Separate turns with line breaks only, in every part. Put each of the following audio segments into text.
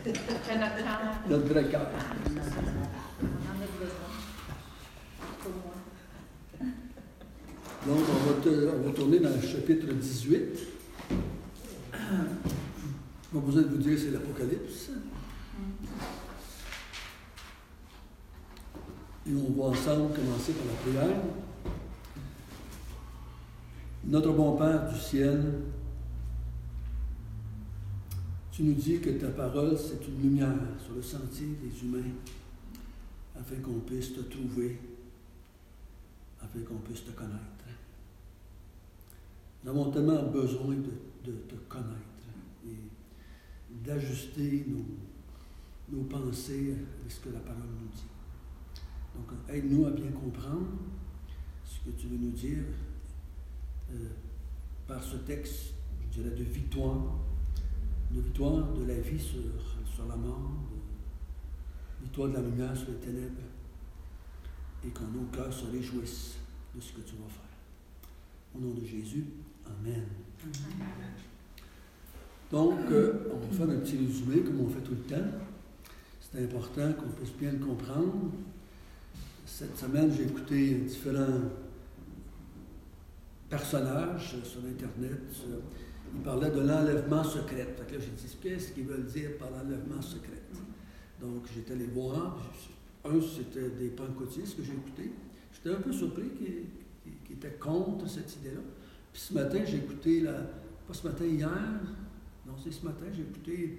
C'est notre cœur.
Notre vrai cœur.
On en a besoin. Pour moi.
Donc, on va tourner dans le chapitre 18. On va besoin de vous dire c'est l'Apocalypse. Et on va ensemble commencer par la prière. Notre bon Père du ciel, tu nous dis que ta parole, c'est une lumière sur le sentier des humains, afin qu'on puisse te trouver, afin qu'on puisse te connaître. Nous avons tellement besoin de te connaître et d'ajuster nos pensées à ce que la parole nous dit. Donc, aide-nous à bien comprendre ce que tu veux nous dire par ce texte, je dirais, de victoire de la vie sur la mort, victoire de la lumière sur les ténèbres, et que nos cœurs se réjouissent de ce que tu vas faire. Au nom de Jésus, Amen. Amen. Donc, on va faire un petit résumé comme on fait tout le temps. C'est important qu'on puisse bien le comprendre. Cette semaine, j'ai écouté différents personnages sur Internet. Ils parlaient de l'enlèvement secret. Fait que là, j'ai dit, qu'est-ce qu'ils veulent dire par l'enlèvement secret? Donc, j'étais allé voir. Un, c'était des pentecôtistes que j'ai écoutés. J'étais un peu surpris qu'ils étaient contre cette idée-là. Puis ce matin, j'ai écouté, pas ce matin, hier, non, c'est ce matin, j'ai écouté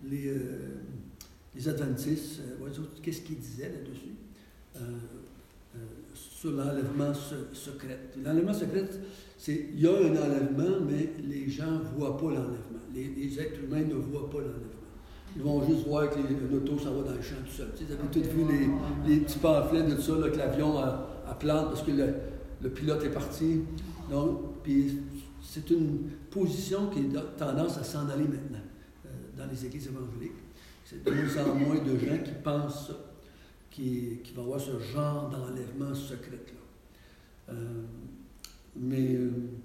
les adventistes, qu'est-ce qu'ils disaient là-dessus, sur l'enlèvement secret. L'enlèvement secret, c'est, il y a un enlèvement, mais les gens ne voient pas l'enlèvement. Les êtres humains ne voient pas l'enlèvement. Ils vont juste voir que l'auto s'en va dans le champ tout seul. Vous avez tous vu les petits pamphlets de ça, là, que l'avion a plante parce que le pilote est parti. Donc, puis c'est une position qui a tendance à s'en aller maintenant dans les églises évangéliques. C'est de moins en moins de gens qui pensent ça, qui va avoir ce genre d'enlèvement secret-là. Mais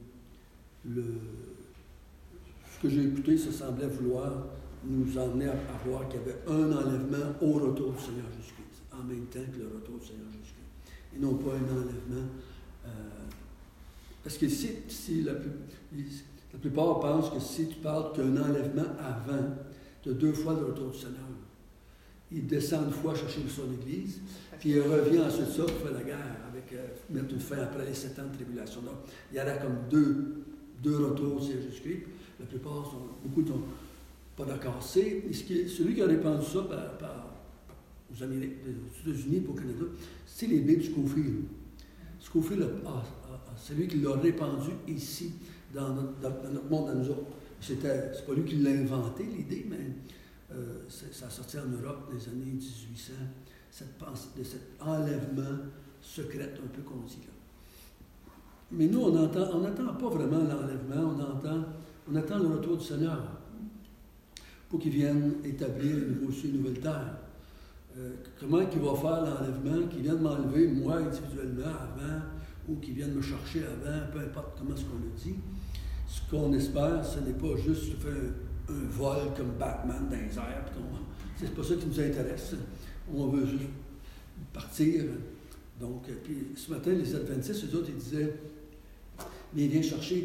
ce que j'ai écouté, ça semblait vouloir nous emmener à voir qu'il y avait un enlèvement au retour du Seigneur Jésus-Christ, en même temps que le retour du Seigneur Jésus-Christ, et non pas un enlèvement. Parce que si la plupart pensent que si tu parles qu'un enlèvement avant, de 2 fois le retour du Seigneur, il descend une fois chercher son Église, puis il revient ensuite ça pour faire la guerre, avec mettre une fin après les 7 ans de tribulation. Donc, il y en a comme deux retours au Seigneur Jésus-Christ. La plupart beaucoup sont pas d'accord. C'est celui qui a répandu ça aux Amériques, aux États-Unis, au Canada, c'est les Bibles Scofield. Scofield, c'est lui qui l'a répandu ici, dans notre monde, dans nous autres. C'est pas lui qui l'a inventé, l'idée, mais ça a sorti en Europe dans les années 1800, de cet enlèvement secret, un peu qu'on dit là. Mais nous, on n'attend pas vraiment l'enlèvement, on attend le retour du Seigneur pour qu'il vienne établir une nouveau ciel, une nouvelle terre. Comment il va faire l'enlèvement, qu'il vienne m'enlever, moi, individuellement, avant, ou qu'il vienne me chercher avant, peu importe comment ce qu'on le dit. Ce qu'on espère, ce n'est pas juste faire un vol comme Batman dans les airs. C'est pas ça qui nous intéresse. On veut juste partir. Donc, puis ce matin, les Adventistes, eux autres, ils disaient, mais il vient chercher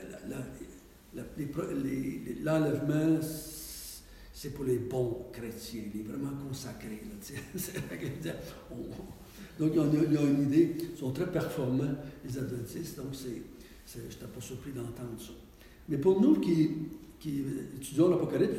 l'enlèvement, c'est pour les bons chrétiens, les vraiment consacrés. Là, donc, il y a une idée, ils sont très performants, les Adventistes, donc je n'étais pas surpris d'entendre ça. Mais pour nous qui étudions l'Apocalypse,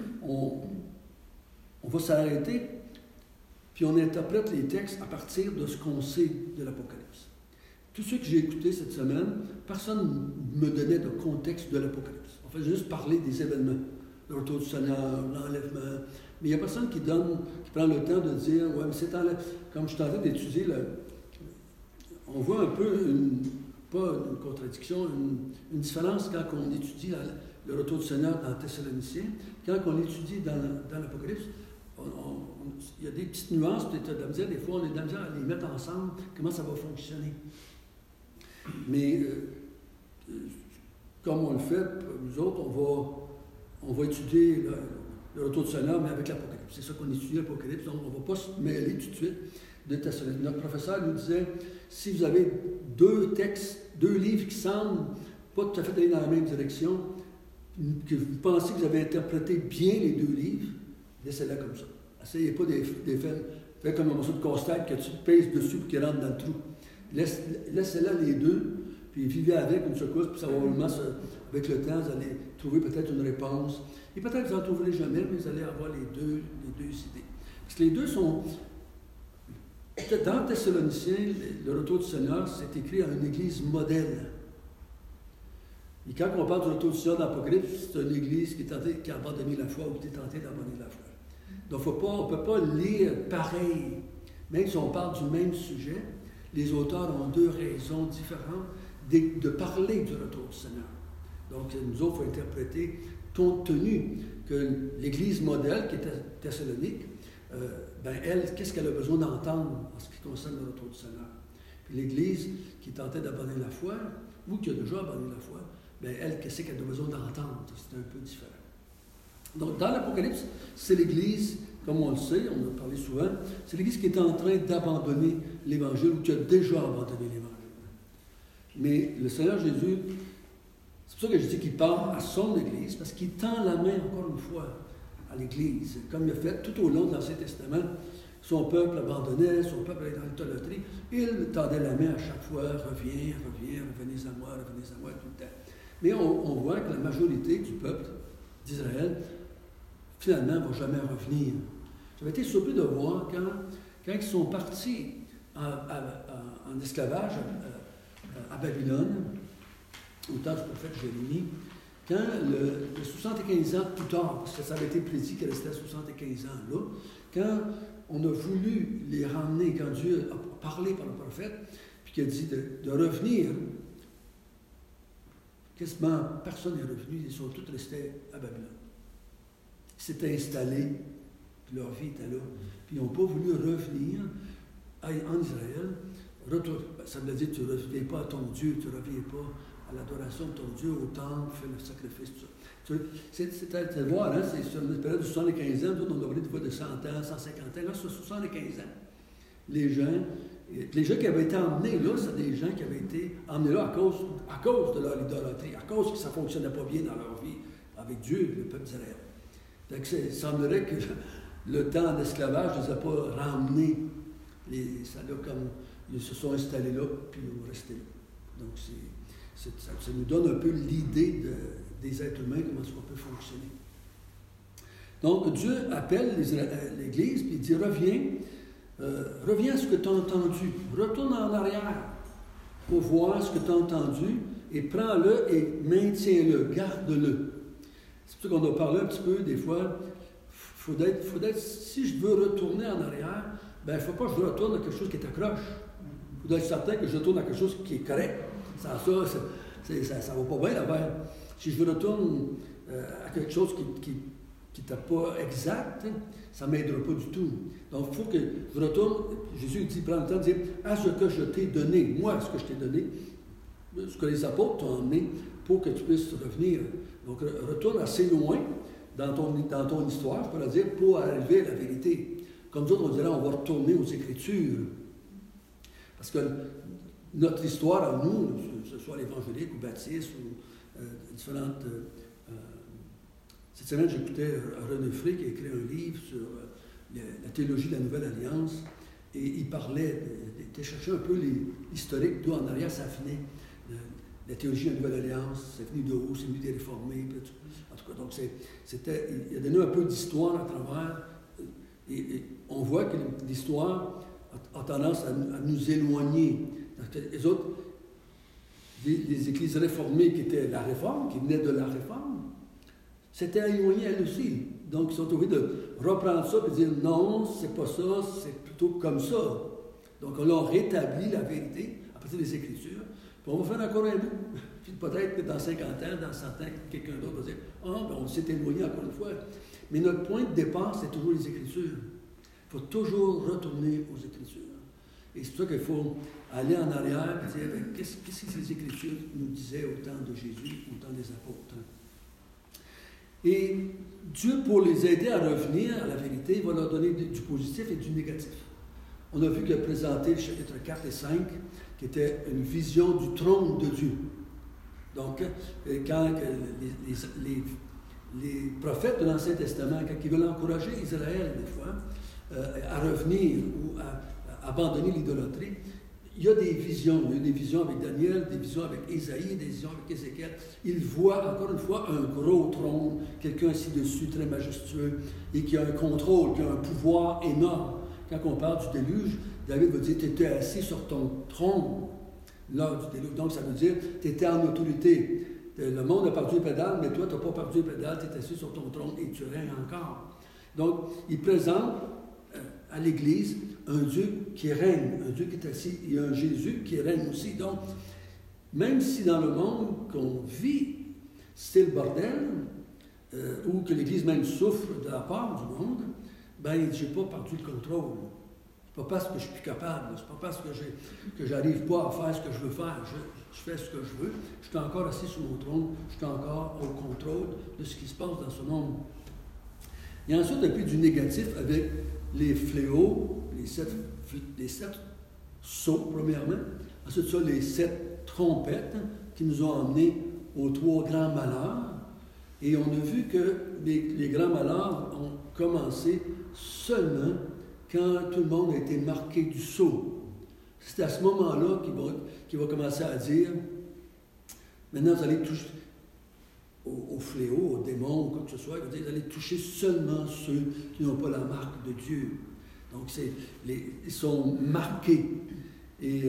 on va s'arrêter, puis on interprète les textes à partir de ce qu'on sait de l'Apocalypse. Tous ceux que j'ai écoutés cette semaine, personne ne me donnait de contexte de l'Apocalypse. On fait juste parler des événements, le retour du Seigneur, l'enlèvement. Mais il n'y a personne qui prend le temps de dire, ouais, mais c'est comme je suis en train d'étudier, on voit un peu, pas une contradiction, une différence quand on étudie le retour du Seigneur dans Thessaloniciens. Quand on l'étudie dans l'Apocalypse, il y a des petites nuances, peut-être de la misère, des fois on est de la misère à les mettre ensemble, comment ça va fonctionner. Mais comme on le fait, nous autres, on va étudier le retour du Seigneur, mais avec l'Apocalypse. C'est ça qu'on étudie, l'Apocalypse, donc on ne va pas se mêler tout de suite de Thessalonique. Notre professeur nous disait, si vous avez deux textes, deux livres qui semblent pas tout à fait aller dans la même direction, que vous pensez que vous avez interprété bien les deux livres, laissez-la comme ça. Essayez pas de faire comme un morceau de casse-tête que tu pèses dessus pour qu'il rentre dans le trou. Laissez-la les deux, puis vivez avec une secousse, puis ça va vraiment, avec le temps, vous allez trouver peut-être une réponse. Et peut-être vous n'en trouverez jamais, mais vous allez avoir les deux idées. Parce que les deux sont... Dans Thessaloniciens, le retour du Seigneur, c'est écrit à une église modèle. Et quand on parle du retour du Seigneur dans l'Apocalypse, c'est une église qui a abandonné la foi ou qui est tentée d'abandonner la foi. Donc on ne peut pas lire pareil. Même si on parle du même sujet, les auteurs ont deux raisons différentes de parler du retour du Seigneur. Donc nous autres, il faut interpréter compte tenu que l'Église modèle, qui est Thessalonique, elle, qu'est-ce qu'elle a besoin d'entendre en ce qui concerne le retour du Seigneur? Puis l'Église qui tentait d'abandonner la foi, ou qui a déjà abandonné la foi, elle, qu'est-ce qu'elle a besoin d'entendre? C'est un peu différent. Donc, dans l'Apocalypse, c'est l'Église, comme on le sait, on en a parlé souvent, c'est l'Église qui est en train d'abandonner l'Évangile ou qui a déjà abandonné l'Évangile. Mais le Seigneur Jésus, c'est pour ça que je dis qu'il parle à son Église, parce qu'il tend la main, encore une fois, à l'Église, comme il a fait tout au long de l'Ancien Testament. Son peuple abandonnait, son peuple allait dans l'idolâtrie. Il tendait la main à chaque fois, revenez à moi, tout le temps. Mais on voit que la majorité du peuple d'Israël, finalement, ne va jamais revenir. J'avais été surpris de voir quand ils sont partis en esclavage à Babylone, au temps du prophète Jérémie, quand le 75 ans plus tard, parce que ça avait été prédit qu'il restait 75 ans là, quand on a voulu les ramener, quand Dieu a parlé par le prophète, puis qu'il a dit de revenir, quasiment personne n'est revenu, ils sont tous restés à Babylone. Ils s'étaient installés, puis leur vie était là. Puis ils n'ont pas voulu revenir en Israël. Ça veut dire que tu ne reviens pas à ton Dieu, tu ne reviens pas à l'adoration de ton Dieu, au temple, faire le sacrifice, tout ça. C'est à voir, hein, c'est sur une période de 75 ans, nous on a parlé de 100 ans, 150 ans, là, sur 75 ans. Les gens qui avaient été emmenés là, c'est des gens qui avaient été emmenés là à cause de leur idolâtrie, à cause que ça ne fonctionnait pas bien dans leur vie avec Dieu, le peuple d'Israël. Donc, il semblerait que le temps d'esclavage ne les a pas ramenés. Ils se sont installés là, puis ils vont rester là. Donc, ça nous donne un peu l'idée des êtres humains, comment ça peut fonctionner. Donc, Dieu appelle l'Église, puis il dit, reviens à ce que tu as entendu. Retourne en arrière pour voir ce que tu as entendu et prends-le et maintiens-le, garde-le. C'est pour ça qu'on a parlé un petit peu, des fois, si je veux retourner en arrière, il ne faut pas que je retourne à quelque chose qui est accroche. Il faut être certain que je retourne à quelque chose qui est correct. Sans ça ne va pas bien l'affaire. Si je retourne à quelque chose qui n'était pas exact, ça ne m'aidera pas du tout. Donc, il faut que je retourne. Jésus dit, prends le temps de dire, à ce que je t'ai donné, moi, ce que je t'ai donné, ce que les apôtres t'ont emmené pour que tu puisses revenir. Donc, retourne assez loin dans ton histoire, je peux le dire, pour arriver à la vérité. Comme d'autres, on dirait, on va retourner aux Écritures. Parce que notre histoire à nous, que ce soit l'évangélique ou baptiste ou différentes... cette semaine, j'écoutais René Frey qui a écrit un livre sur la théologie de la Nouvelle Alliance, et il parlait, il était chercher un peu l'historique, d'où en arrière ça venait. La théologie de la Nouvelle Alliance, c'est venu de haut, c'est venu des réformés, en tout cas, donc il a donné un peu d'histoire à travers, et on voit que l'histoire a tendance à nous éloigner. Les autres, les églises réformées qui étaient la réforme, qui venaient de la réforme, s'étaient éloignées elles aussi. Donc, ils sont obligés de reprendre ça et de dire non, c'est pas ça, c'est plutôt comme ça. Donc, on a rétabli la vérité à partir des Écritures. Puis on va faire encore un bout. Puis peut-être que dans 50 ans, dans 100 ans, quelqu'un d'autre va dire on s'est éloigné encore une fois. Mais notre point de départ, c'est toujours les Écritures. Il faut toujours retourner aux Écritures. Et c'est pour ça qu'il faut aller en arrière et dire qu'est-ce que les Écritures nous disaient au temps de Jésus, au temps des apôtres. Et Dieu, pour les aider à revenir à la vérité, va leur donner du positif et du négatif. On a vu qu'il a présenté le chapitre 4 et 5, qui était une vision du trône de Dieu. Donc, quand les prophètes de l'Ancien Testament, quand ils veulent encourager Israël, des fois, à revenir ou à abandonner l'idolâtrie, il y a des visions. Il y a des visions avec Daniel, des visions avec Ésaïe, des visions avec Ézéchiel. Ils voient, encore une fois, un gros trône, quelqu'un assis dessus, très majestueux, et qui a un contrôle, qui a un pouvoir énorme. Quand on parle du déluge, David va dire, tu étais assis sur ton trône lors du déluge. Donc, ça veut dire, tu étais en autorité. Le monde a perdu les pédales, mais toi, tu n'as pas perdu les pédales, tu es assis sur ton trône et tu règnes encore. Donc, il présente à l'Église un Dieu qui règne, un Dieu qui est assis, et un Jésus qui règne aussi. Donc, même si dans le monde qu'on vit, c'est le bordel, ou que l'Église même souffre de la part du monde, ben, je n'ai pas perdu le contrôle. Ce n'est pas parce que je suis plus capable, ce n'est pas parce que j'arrive pas à faire ce que je veux faire. Je fais ce que je veux. Je suis encore assis sur mon trône, je suis encore au contrôle de ce qui se passe dans ce monde. Et ensuite, il y a plus du négatif avec les fléaux, les sept sceaux, premièrement. Ensuite, ça, les 7 trompettes qui nous ont emmenés aux 3 grands malheurs. Et on a vu que les grands malheurs ont commencé seulement quand tout le monde a été marqué du sceau. C'est à ce moment-là qu'il va commencer à dire, maintenant vous allez toucher au fléau, aux démons, quoi que ce soit, il va dire, vous allez toucher seulement ceux qui n'ont pas la marque de Dieu. Donc ils sont marqués. Et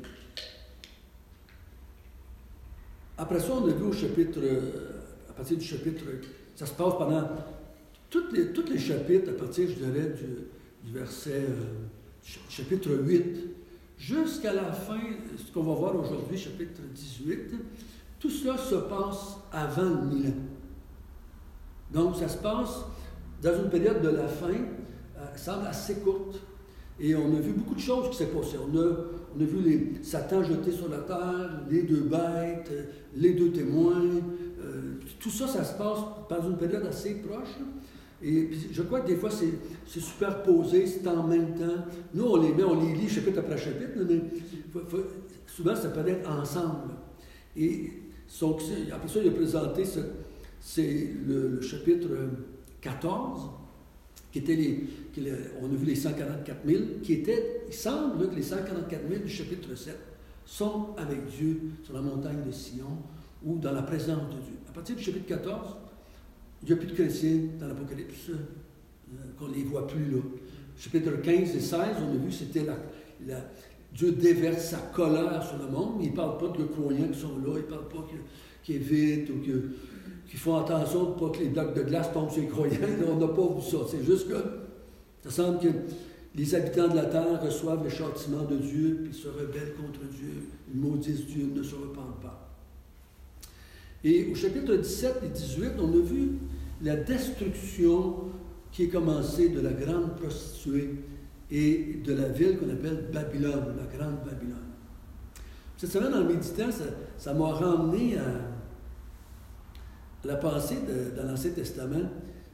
après ça, on a vu au chapitre, à partir du chapitre, ça se passe pendant tous les chapitres, à partir, je dirais, du verset, chapitre 8, jusqu'à la fin, ce qu'on va voir aujourd'hui, chapitre 18, tout cela se passe avant le millénaire. Donc, ça se passe dans une période de la fin, semble assez courte, et on a vu beaucoup de choses qui s'est passées. On a vu Satan jeté sur la terre, les 2 bêtes, les 2 témoins, tout ça, ça se passe dans une période assez proche. Et puis, je crois que des fois, c'est superposé, c'est en même temps. Nous, on les lit chapitre après chapitre, mais souvent, ça peut être ensemble. Et après ça, il a présenté, c'est le chapitre 14, qui était on a vu les 144 000, il semble que les 144 000 du chapitre 7 sont avec Dieu sur la montagne de Sion ou dans la présence de Dieu. À partir du chapitre 14, il n'y a plus de chrétiens dans l'Apocalypse, qu'on ne les voit plus là. Chapitre 15 et 16, on a vu, c'était Dieu déverse sa colère sur le monde, mais il ne parle pas de croyants qui sont là, il ne parle pas qu'ils évitent ou qu'ils font attention de ne pas que les blocs de glace tombent sur les croyants. On n'a pas vu ça. C'est juste que ça semble que les habitants de la terre reçoivent le châtiment de Dieu, puis se rebellent contre Dieu, ils maudissent Dieu, ne se repentent pas. Et au chapitre 17 et 18, on a vu la destruction qui est commencée de la grande prostituée et de la ville qu'on appelle Babylone, la grande Babylone. Cette semaine, en méditant, ça m'a ramené à la pensée dans l'Ancien Testament.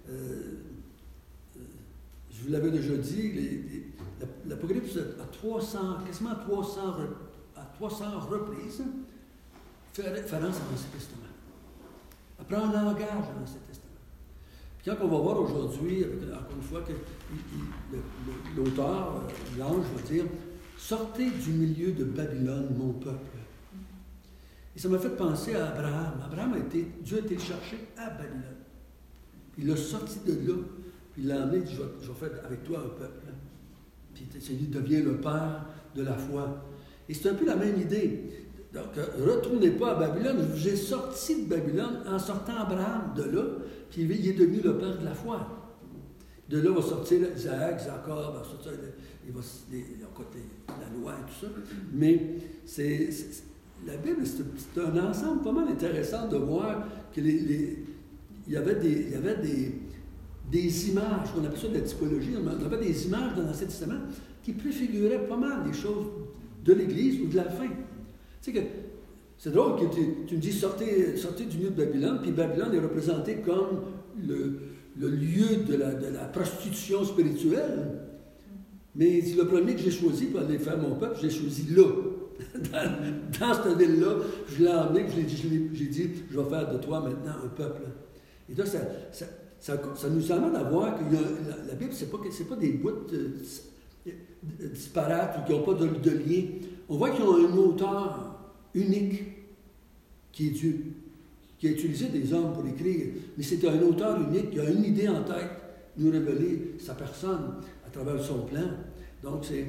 Je vous l'avais déjà dit, l'Apocalypse quasiment à 300 reprises fait référence à l'Ancien Testament. Elle prend un langage dans l'Ancien Testament. Puis quand on va voir aujourd'hui, encore une fois, que l'auteur, l'ange va dire « Sortez du milieu de Babylone, mon peuple ». Et ça m'a fait penser à Abraham. Dieu a été le chercher à Babylone. Il l'a sorti de là, puis il l'a emmené, il dit, je vais faire avec toi un peuple. Puis il devient le père de la foi. Et c'est un peu la même idée. Donc, retournez pas à Babylone, je vous ai sorti de Babylone en sortant Abraham de là, puis il est devenu le père de la foi. De là va sortir Isaac, Jacob, va sortir la loi et tout ça. Mais la Bible, c'est un ensemble pas mal intéressant de voir qu'il y avait des images, on appelle ça de la typologie, on avait des images dans l'Ancien Testament qui préfiguraient pas mal des choses de l'Église ou de la fin. Tu sais que c'est drôle que tu me dis sortez du milieu de Babylone, puis Babylone est représentée comme le lieu de la prostitution spirituelle. Mais il dit, le premier que j'ai choisi pour aller faire mon peuple, j'ai choisi là. dans cette ville-là, je l'ai emmené, puis j'ai dit, je vais faire de toi maintenant un peuple. Et là, ça nous amène à voir que la Bible, c'est pas des bouts disparates ou qui n'ont pas de lien. On voit qu'ils ont un auteur unique qui est Dieu, qui a utilisé des hommes pour écrire, mais c'est un auteur unique qui a une idée en tête, nous révéler sa personne à travers son plan. Donc, c'est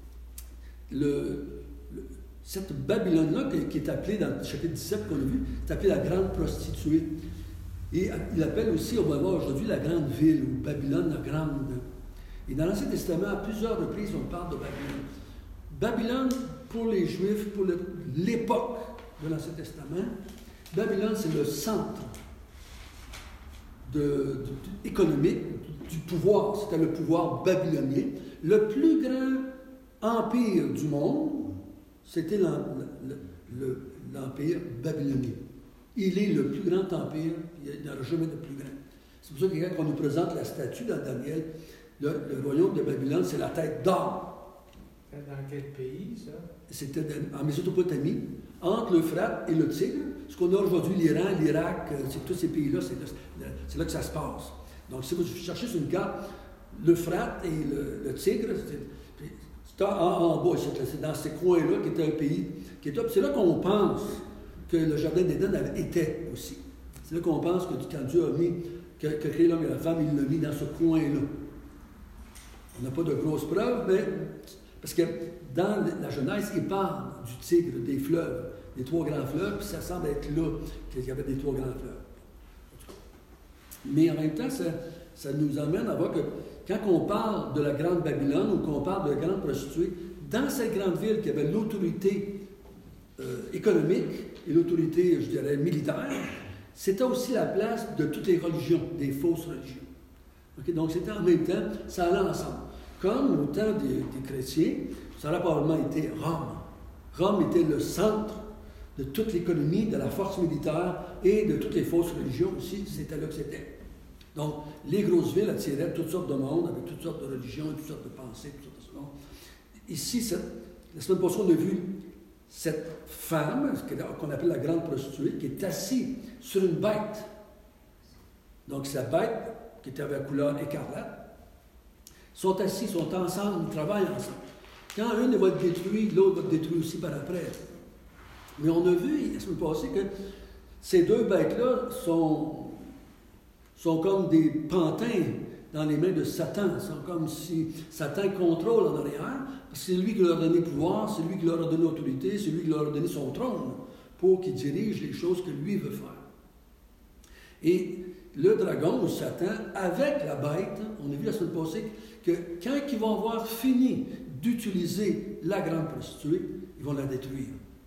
cette Babylone-là qui est appelée dans le chapitre 17 qu'on a vu, c'est appelée la grande prostituée. Et il appelle aussi, on va voir aujourd'hui, la grande ville, ou Babylone la grande. Et dans l'Ancien Testament, à plusieurs reprises, on parle de Babylone. Babylone, pour les Juifs, pour l'époque de l'Ancien Testament, Babylone, c'est le centre économique, du pouvoir. C'était le pouvoir babylonien. Le plus grand empire du monde, c'était l'empire babylonien. Il est le plus grand empire, il n'y en aura jamais de plus grand. C'est pour ça que quand on nous présente la statue dans Daniel, le royaume de Babylone, c'est la tête d'or.
Dans quel pays, ça? C'était
en Mésopotamie, entre l'Euphrate et le Tigre. Ce qu'on a aujourd'hui, l'Iran, l'Irak, tous ces pays-là, c'est là que ça se passe. Donc, si vous cherchez sur une carte, l'Euphrate et le Tigre, c'est en bas, c'est dans ces coins-là qui était un pays qui était. C'est là qu'on pense que le jardin d'Éden était aussi. C'est là qu'on pense que quand Dieu a mis, que créé l'homme et la femme, il l'a mis dans ce coin-là. On n'a pas de grosses preuves, mais parce que dans la Genèse, il parle du Tigre, des fleuves, des trois grands fleuves, puis ça semble être là qu'il y avait des trois grands fleuves. Mais en même temps, ça nous amène à voir que quand on parle de la grande Babylone ou qu'on parle de la grande prostituée, dans cette grande ville qui avait l'autorité économique et l'autorité, je dirais, militaire, c'était aussi la place de toutes les religions, des fausses religions. Okay? Donc c'était en même temps, ça allait ensemble. Comme au temps des chrétiens, ça a probablement été Rome. Rome était le centre de toute l'économie, de la force militaire et de toutes les fausses religions aussi, c'était là que c'était. Donc, les grosses villes attiraient toutes sortes de monde, avec toutes sortes de religions, toutes sortes de pensées, toutes sortes de choses. Ici, la semaine passée, on a vu cette femme, qu'on appelle la grande prostituée, qui est assise sur une bête. Donc, cette bête, qui était avec la couleur écarlate, sont assis, sont ensemble, ils travaillent ensemble. Quand une va être détruite, l'autre va être détruit aussi par après. Mais on a vu, la semaine passée, que ces deux bêtes-là sont comme des pantins dans les mains de Satan. C'est comme si Satan contrôle en arrière, parce que c'est lui qui leur a donné pouvoir, c'est lui qui leur a donné autorité, c'est lui qui leur a donné son trône pour qu'il dirige les choses que lui veut faire. Et le dragon ou Satan, avec la bête, on a vu la semaine passée que quand ils vont avoir fini d'utiliser la grande prostituée, ils vont la détruire.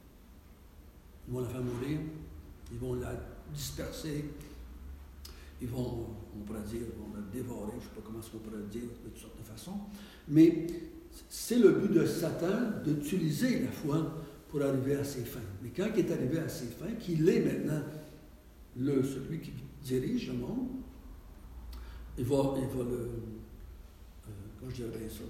Ils vont la faire mourir, ils vont la disperser, ils vont, on pourrait dire, ils vont la dévorer, je ne sais pas comment on pourrait dire de toutes sortes de façons, mais c'est le but de Satan d'utiliser la foi pour arriver à ses fins. Mais quand il est arrivé à ses fins, qu'il est maintenant celui qui dirige le monde, il va le... comment je dirais ça?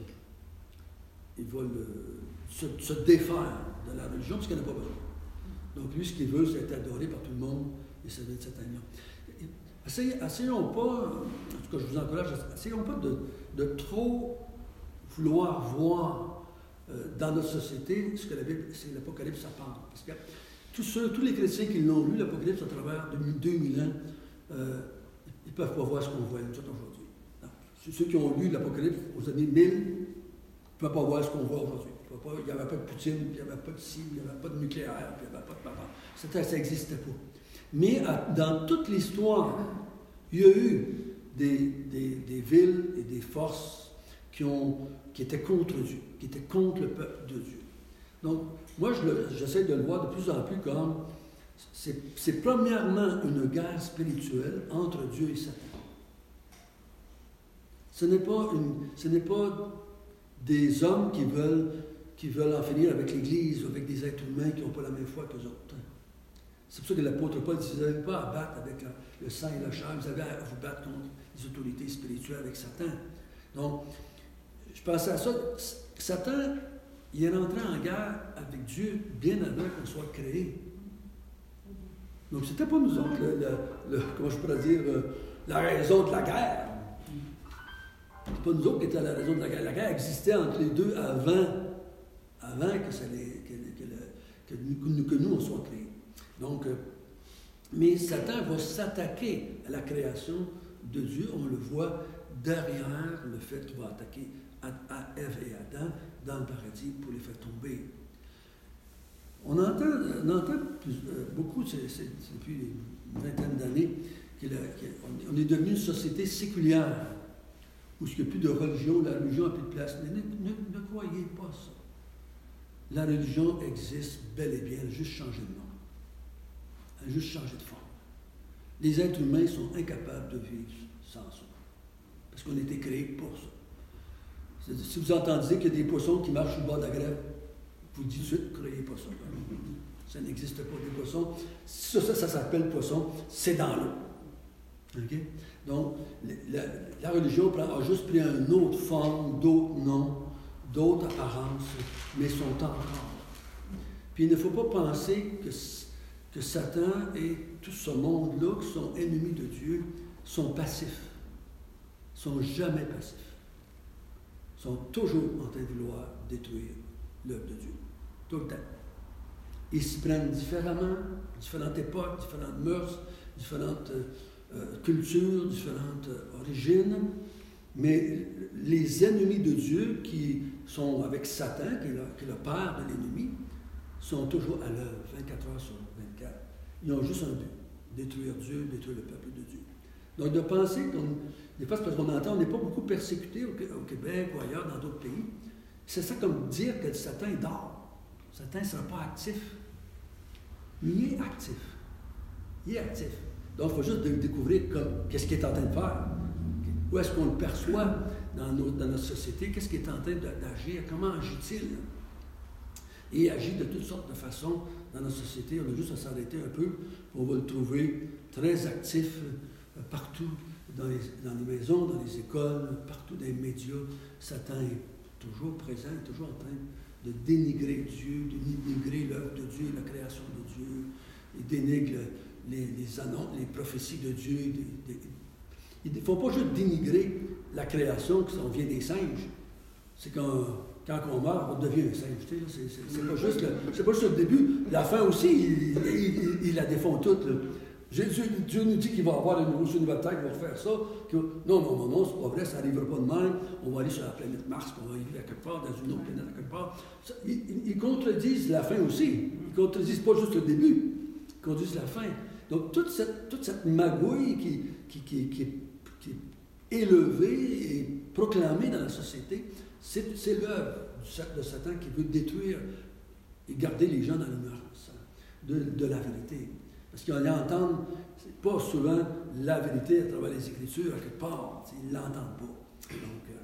Il va se défaire de la religion parce qu'il n'a pas besoin. Donc lui, ce qu'il veut, c'est être adoré par tout le monde et servir de Satan. Essayons pas, en tout cas je vous encourage, essayons pas de trop vouloir voir dans notre société ce que la Bible, c'est l'Apocalypse, ça parle. Parce que tous les chrétiens qui l'ont lu, l'Apocalypse, à travers 2000 ans, ils ne peuvent pas voir ce qu'on voit nous aujourd'hui. Ceux qui ont lu l'Apocalypse aux années 1000 ne peuvent pas voir ce qu'on voit aujourd'hui. Il n'y avait pas de Poutine, puis il n'y avait pas de ci, il n'y avait pas de nucléaire, puis il n'y avait pas de papa. Ça n'existait pas. Mais dans toute l'histoire, il y a eu des villes et des forces qui étaient contre Dieu, qui étaient contre le peuple de Dieu. Donc, moi, j'essaie de le voir de plus en plus comme c'est premièrement une guerre spirituelle entre Dieu et Satan. Ce n'est pas des hommes qui veulent en finir avec l'Église, avec des êtres humains qui n'ont pas la même foi qu'eux autres. C'est pour ça que l'apôtre Paul dit, vous n'avez pas à battre avec le sang et la chair, vous avez à vous battre contre les autorités spirituelles avec Satan. Donc, je pensais à ça. Satan, il est rentré en guerre avec Dieu bien avant qu'on soit créé. Donc, c'était pas nous autres, comment je pourrais dire, la raison de la guerre. C'est pas nous autres qui étions la raison de la guerre. La guerre existait entre les deux avant que nous, on soit créés. Donc, mais Satan va s'attaquer à la création de Dieu. On le voit derrière le fait qu'il va attaquer à Ève et Adam dans le paradis pour les faire tomber. On entend beaucoup, c'est depuis une vingtaine d'années, qu'on est devenu une société séculière, où il n'y a plus de religion, la religion n'a plus de place. Mais ne croyez pas ça. La religion existe bel et bien, elle a juste changé de nom. Elle a juste changé de forme. Les êtres humains sont incapables de vivre sans ça. Parce qu'on a été créés pour ça. Si vous entendez qu'il y a des poissons qui marchent sur le bord de la grève, vous dites tout de suite, ne croyez pas ça. Ça n'existe pas, des poissons. Si ça s'appelle poisson, c'est dans l'eau. Okay? Donc, la religion a juste pris une autre forme, d'autres noms, d'autres apparences, mais sont encore. Puis il ne faut pas penser que Satan et tout ce monde-là, qui sont ennemis de Dieu, sont passifs. Ils ne sont jamais passifs. Ils sont toujours en train de vouloir détruire l'œuvre de Dieu. Tout le temps. Ils s'y prennent différemment, différentes époques, différentes mœurs, différentes cultures, différentes origines, mais les ennemis de Dieu qui sont avec Satan, qui est le père de l'ennemi, sont toujours à l'œuvre, 24 heures sur 24. Ils ont juste un but, détruire Dieu, détruire le peuple de Dieu. Donc de penser des fois c'est parce qu'on entend, on n'est pas beaucoup persécuté au Québec ou ailleurs, dans d'autres pays. C'est ça comme dire que Satan dort. Satan ne sera pas actif. Mais il est actif. Il est actif. Donc, il faut juste découvrir qu'est-ce qu'il est en train de faire. Où est-ce qu'on le perçoit dans notre société? Qu'est-ce qu'il est en train d'agir? Comment agit-il? Et il agit de toutes sortes de façons dans notre société. On a juste à s'arrêter un peu. On va le trouver très actif partout, dans les maisons, dans les écoles, partout dans les médias. Satan est toujours présent, toujours en train de dénigrer Dieu, de dénigrer l'œuvre de Dieu, la création de Dieu. Il dénigre les annonces, les prophéties de Dieu. Il ne faut pas juste dénigrer la création, qu'on vient des singes. C'est quand on meurt, on devient un singe. C'est pas juste le début. La fin aussi, il la défend toute. Dieu nous dit qu'il va avoir une nouvelle terre qui va faire ça. Non, c'est pas vrai, ça n'arrivera pas de même. On va aller sur la planète Mars, on va y vivre à quelque part, dans une autre planète à quelque part. Ils contredisent la fin aussi. Ils contredisent pas juste le début, ils contredisent la fin. Donc, toute cette magouille qui est élevée et proclamée dans la société, c'est l'œuvre de Satan qui veut détruire et garder les gens dans l'ignorance de la vérité. Parce qu'ils n'entendent pas souvent la vérité à travers les Écritures, à quelque part. Ils ne l'entendent pas.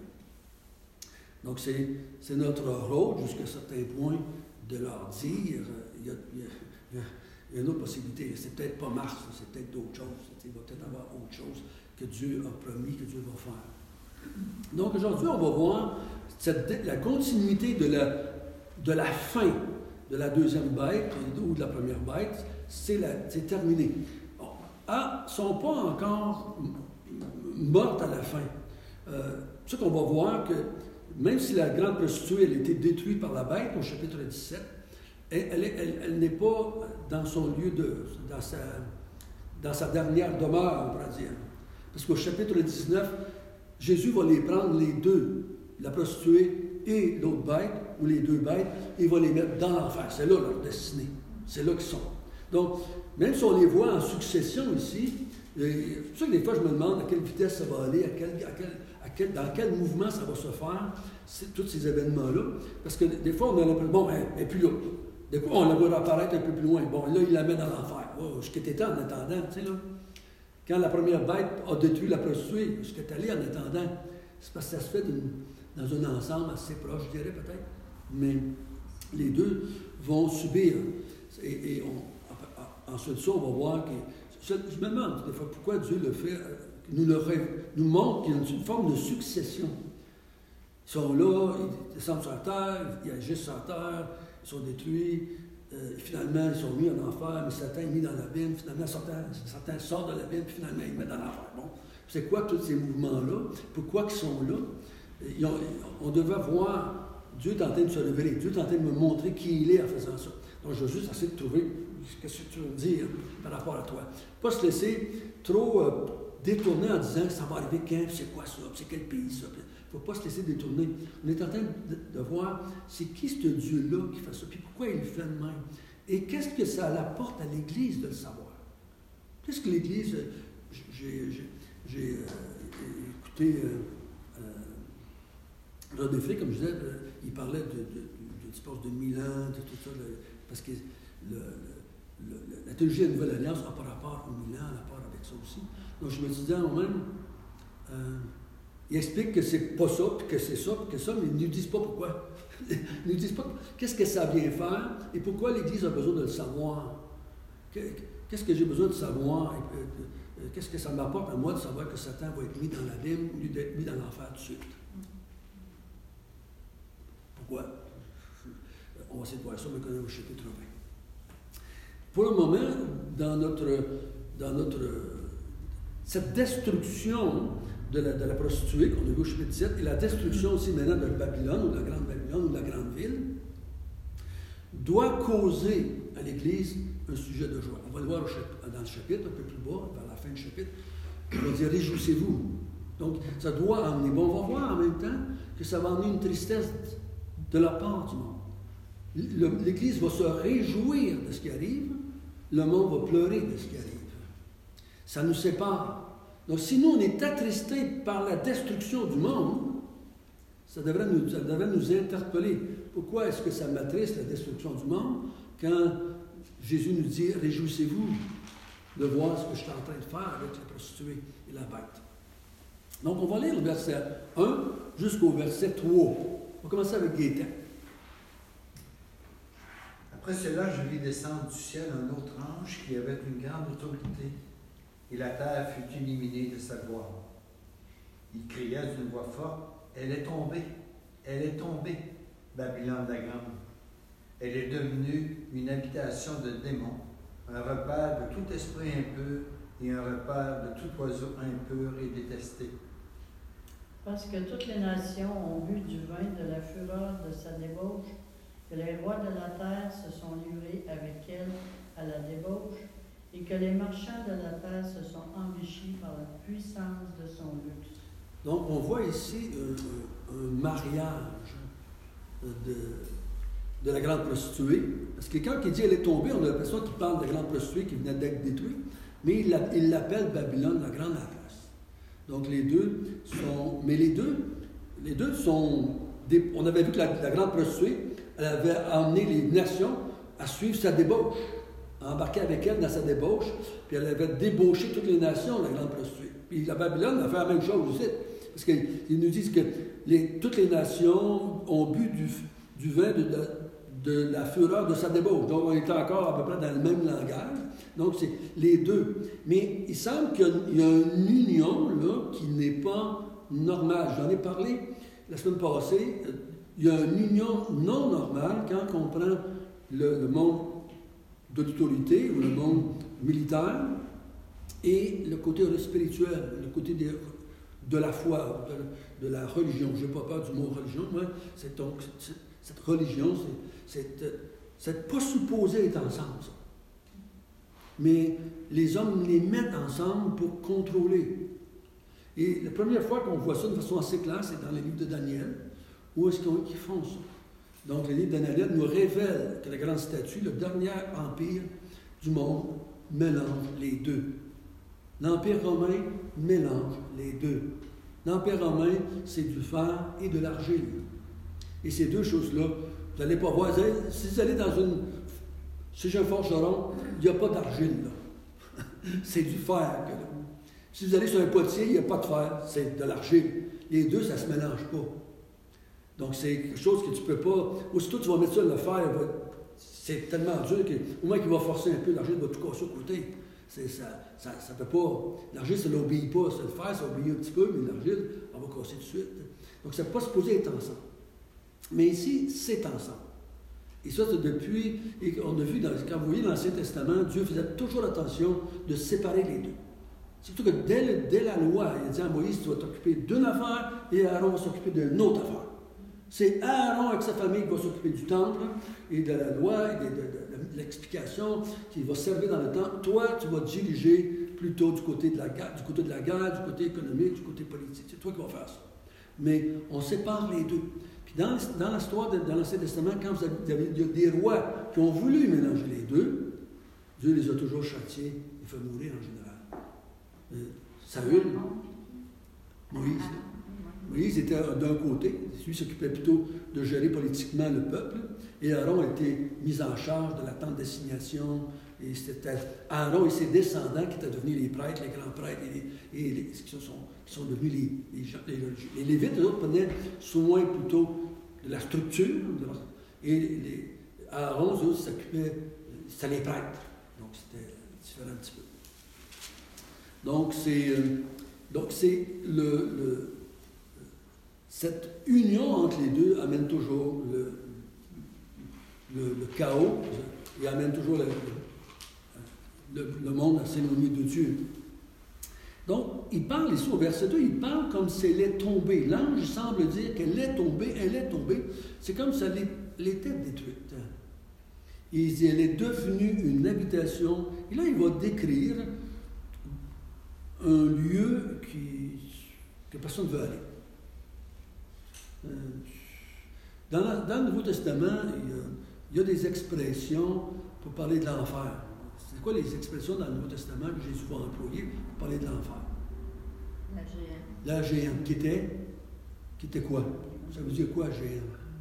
Donc c'est notre rôle, jusqu'à un certain point, de leur dire, il y a une autre possibilité. C'est peut-être pas Mars, c'est peut-être d'autres choses. Il va peut-être avoir autre chose que Dieu a promis, que Dieu va faire. Donc aujourd'hui, on va voir la continuité de la fin de la deuxième bête ou de la première bête. C'est terminé. Elles ne sont pas encore mortes à la fin. C'est ça qu'on va voir que même si la grande prostituée a été détruite par la bête au chapitre 17, elle n'est pas dans son lieu dans sa dernière demeure, on pourrait dire. Parce qu'au chapitre 19, Jésus va les prendre les deux, la prostituée et l'autre bête, ou les deux bêtes, et il va les mettre dans l'enfer. C'est là leur destinée. C'est là qu'ils sont. Donc, même si on les voit en succession ici, c'est pour ça que des fois je me demande à quelle vitesse ça va aller, dans quel mouvement ça va se faire, tous ces événements-là. Parce que des fois, on a l'impression, bon, et puis là, des fois, on la voit apparaître un peu plus loin. Bon, là, il la met dans l'enfer. Oh, ce qui était en attendant, tu sais, là. Quand la première bête a détruit la prostituée, ce qui est allé en attendant, c'est parce que ça se fait dans un ensemble assez proche, je dirais peut-être. Mais les deux vont subir. Et ensuite de ça, on va voir que... Je me demande des fois pourquoi Dieu le fait, nous montre qu'il y a une forme de succession. Ils sont là, ils descendent sur la terre, ils agissent sur la terre, ils sont détruits, finalement ils sont mis en enfer, mais Satan est mis dans l'abîme, finalement Satan sort de l'abîme, puis finalement il met dans l'enfer. Bon, c'est quoi tous ces mouvements-là? Pourquoi ils sont là? On devait voir Dieu est en train de se révéler, Dieu est en train de me montrer qui il est en faisant ça. Donc je vais juste essayer de trouver ce que tu veux dire par rapport à toi. Pas se laisser trop détourner en disant que ça va arriver quand, c'est quoi ça, c'est quel pays ça. Il ne faut pas se laisser détourner. On est en train de voir c'est qui ce Dieu-là qui fait ça, puis pourquoi il le fait de même. Et qu'est-ce que ça apporte à l'Église de le savoir? Qu'est-ce que l'Église... J'ai écouté René Fré, comme je disais, il parlait de 1000 ans, de tout ça, parce que la théologie de la Nouvelle Alliance n'a pas rapport aux 1000 ans, n'a rapport avec ça aussi. Donc je me disais en même... ils expliquent que c'est pas ça, puis que c'est ça, puis que ça, mais ils ne nous disent pas pourquoi. Ils ne nous disent pas qu'est-ce que ça vient faire et pourquoi l'Église a besoin de le savoir. Qu'est-ce que j'ai besoin de savoir? Qu'est-ce que ça m'apporte à moi de savoir que Satan va être mis dans l'abîme au lieu d'être mis dans l'enfer tout de suite? Pourquoi? On va essayer de voir ça, mais quand on va chapitre 20. Pour le moment, dans cette destruction de la prostituée qu'on a vu au chapitre 17, et la destruction aussi maintenant de Babylone, ou de la grande Babylone, ou de la grande ville, doit causer à l'Église un sujet de joie. On va le voir dans le chapitre, un peu plus bas, vers la fin du chapitre. On va dire « Réjouissez-vous ». Donc, ça doit emmener. Bon, on va voir en même temps que ça va emmener une tristesse de la part du monde. L'Église va se réjouir de ce qui arrive, le monde va pleurer de ce qui arrive. Ça nous sépare. Donc, si nous, on est attristés par la destruction du monde, ça devrait nous interpeller. Pourquoi est-ce que ça m'attriste, la destruction du monde, quand Jésus nous dit « Réjouissez-vous de voir ce que je suis en train de faire avec la prostituée et la bête. » Donc, on va lire le verset 1 jusqu'au verset 3. On va commencer avec Gaétan.
Après cela, je vis descendre du ciel un autre ange qui avait une grande autorité, et la terre fut illuminée de sa gloire. Il cria d'une voix forte, « Elle est tombée, Babylone la grande. Elle est devenue une habitation de démons, un repas de tout esprit impur et un repas de tout oiseau impur et détesté. »
Parce que toutes les nations ont bu du vin de la fureur de sa débauche, que les rois de la terre se sont livrés avec elle à la débauche, et que les marchands de la terre se sont enrichis par la puissance de son luxe.
Donc, on voit ici un mariage de la grande prostituée. Parce que quelqu'un qui dit elle est tombée, on a l'impression qu'il parle de la grande prostituée qui venait d'être détruite, mais il l'appelle Babylone, la grande à la place. Donc, les deux sont... Mais les deux sont... On avait vu que la grande prostituée, elle avait emmené les nations à suivre sa débauche, à embarquer avec elle dans sa débauche, puis elle avait débauché toutes les nations, la grande prostituée. Puis la Babylone a fait la même chose aussi, parce qu'ils nous disent que toutes les nations ont bu du vin de la fureur de sa débauche. Donc on est encore à peu près dans le même langage. Donc c'est les deux. Mais il semble qu'il y a une union là qui n'est pas normale. J'en ai parlé la semaine passée. Il y a une union non normale quand on prend le monde de l'autorité ou le monde militaire et le côté spirituel, le côté de la foi, de la religion. Je n'ai pas peur du mot religion, moi. C'est donc cette religion, c'est pas supposé être ensemble, ça. Mais les hommes les mettent ensemble pour contrôler. Et la première fois qu'on voit ça de façon assez claire, c'est dans les livres de Daniel. Où est-ce qu'ils font ça? Donc, les livres de Daniel nous révèlent que la grande statue, le dernier empire du monde, mélange les deux. L'Empire romain mélange les deux. L'Empire romain, c'est du fer et de l'argile. Et ces deux choses-là, vous n'allez pas voir. Si vous allez dans chez un forgeron, il n'y a pas d'argile, là. C'est du fer. Si vous allez sur un potier, il n'y a pas de fer, c'est de l'argile. Les deux, ça ne se mélange pas. Donc, c'est quelque chose que tu ne peux pas... Aussitôt tu vas mettre ça, le fer c'est tellement dur qu'au moins qu'il va forcer un peu, l'argile va tout casser au côté. Ça peut pas. L'argile, ça n'obéit pas. Ça le faire, ça obéit un petit peu, mais l'argile, on va casser tout de suite. Donc, ça ne peut pas supposé être ensemble. Mais ici, c'est ensemble. Et ça, c'est depuis, et on a vu, quand vous voyez dans l'Ancien Testament, Dieu faisait toujours attention de séparer les deux. Surtout que dès la loi, il a dit à Moïse, tu vas t'occuper d'une affaire et Aaron va s'occuper d'une autre affaire. C'est Aaron avec sa famille qui va s'occuper du temple et de la loi et de l'explication qui va servir dans le temple. Toi, tu vas diriger plutôt du côté de la guerre, du côté économique, du côté politique. C'est toi qui vas faire ça. Mais on sépare les deux. Puis dans l'histoire de l'Ancien Testament, quand vous avez des rois qui ont voulu mélanger les deux, Dieu les a toujours châtiés et fait mourir en général. Saül, Moïse était d'un côté, lui s'occupait plutôt de gérer politiquement le peuple, et Aaron a été mis en charge de la tente d'assignation, et c'était Aaron et ses descendants qui étaient devenus les prêtres, les grands prêtres, qui sont devenus les Lévites. Les autres prenaient soin plutôt de la structure, et Aaron, eux autres, s'occupaient, c'était les prêtres. Donc c'était différent un petit peu. Donc c'est cette union entre les deux amène toujours le chaos et amène toujours le monde à s'éloigner de Dieu. Donc, il parle ici au verset 2, il parle comme si elle est tombée. L'ange semble dire qu'elle est tombée, C'est comme si elle était détruite. Il dit, elle est devenue une habitation. Et là, il va décrire un lieu que personne ne veut aller. Dans le Nouveau Testament, il y a des expressions pour parler de l'enfer. C'est quoi les expressions dans le Nouveau Testament que j'ai souvent employées pour parler de l'enfer? La géhenne. Qui était quoi? Ça veut dire quoi, géhenne?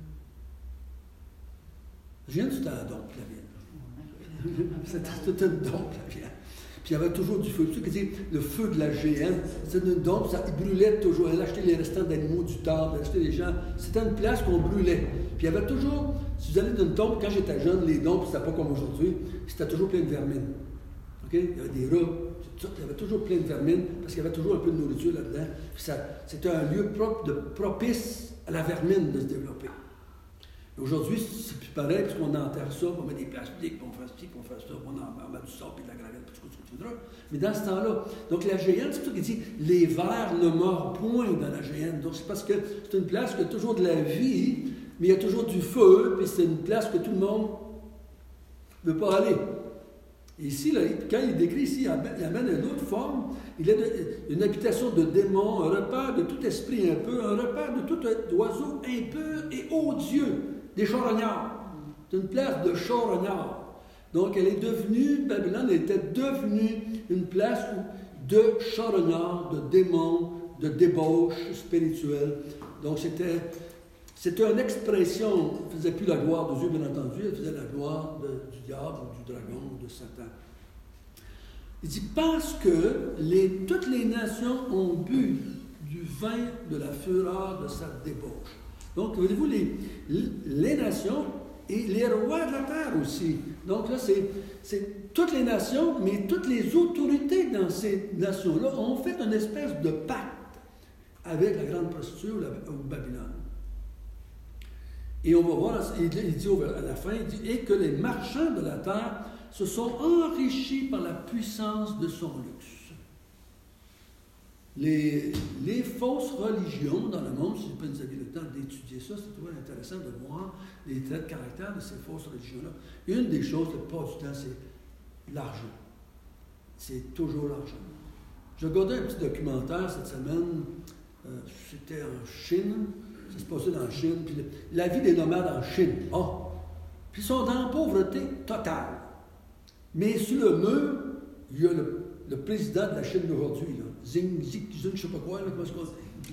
Géhenne, c'était un dompe, la vienne. C'était une dompe, la vienne. Puis il y avait toujours du feu. Tu sais, le feu de la géhenne, c'était une dompe, ça brûlait toujours. Elle achetait les restants d'animaux du temple, elle achetait les gens. C'était une place qu'on brûlait. Puis il y avait toujours, si vous allez dans une dompe, quand j'étais jeune, les dompes, c'était pas comme aujourd'hui, c'était toujours plein de vermine. Okay? Il y avait des rats, il y avait toujours plein de vermine, parce qu'il y avait toujours un peu de nourriture là-dedans. Puis c'était un lieu propice à la vermine de se développer. Aujourd'hui, c'est plus pareil, parce qu'on enterre ça, on met des plastiques, on fait ci, on fait ça, on met du sable et de la gravette, puis tout ça. Mais dans ce temps-là, donc la géhenne, c'est pour ça qu'il dit les vers ne meurent point dans la géhenne. Donc c'est parce que c'est une place qui a toujours de la vie, mais il y a toujours du feu, puis c'est une place que tout le monde ne veut pas aller. Et ici, là, quand il décrit ici, il amène une autre forme. Il est une habitation de démons, un repère de tout esprit impur, un repère de tout oiseau impur et odieux, des charognards. C'est une place de charognards. Donc, elle est devenue, Babylone était devenue une place de charognards, de démons, de débauche spirituelle. Donc, c'était une expression, elle ne faisait plus la gloire de Dieu, bien entendu, elle faisait la gloire du diable, ou du dragon, ou de Satan. Il dit, parce que toutes les nations ont bu du vin de la fureur de sa débauche. Donc, voyez-vous, les nations et les rois de la terre aussi. Donc là, c'est toutes les nations, mais toutes les autorités dans ces nations-là ont fait une espèce de pacte avec la grande prostituée ou Babylone. Et on va voir, il dit à la fin, il dit, et que les marchands de la terre se sont enrichis par la puissance de son luxe. Les fausses religions dans le monde, si vous avez le temps d'étudier ça, c'est toujours intéressant de voir les traits de caractère de ces fausses religions-là. Une des choses, la plupart du temps, c'est l'argent. C'est toujours l'argent. J'ai regardé un petit documentaire cette semaine, c'était en Chine, ça se passait dans la Chine, puis la vie des nomades en Chine. Oh! Puis ils sont dans la pauvreté totale. Mais sur le mur, il y a le président de la Chine d'aujourd'hui, Xing, je ne sais pas quoi, comment est-ce qu'on dit?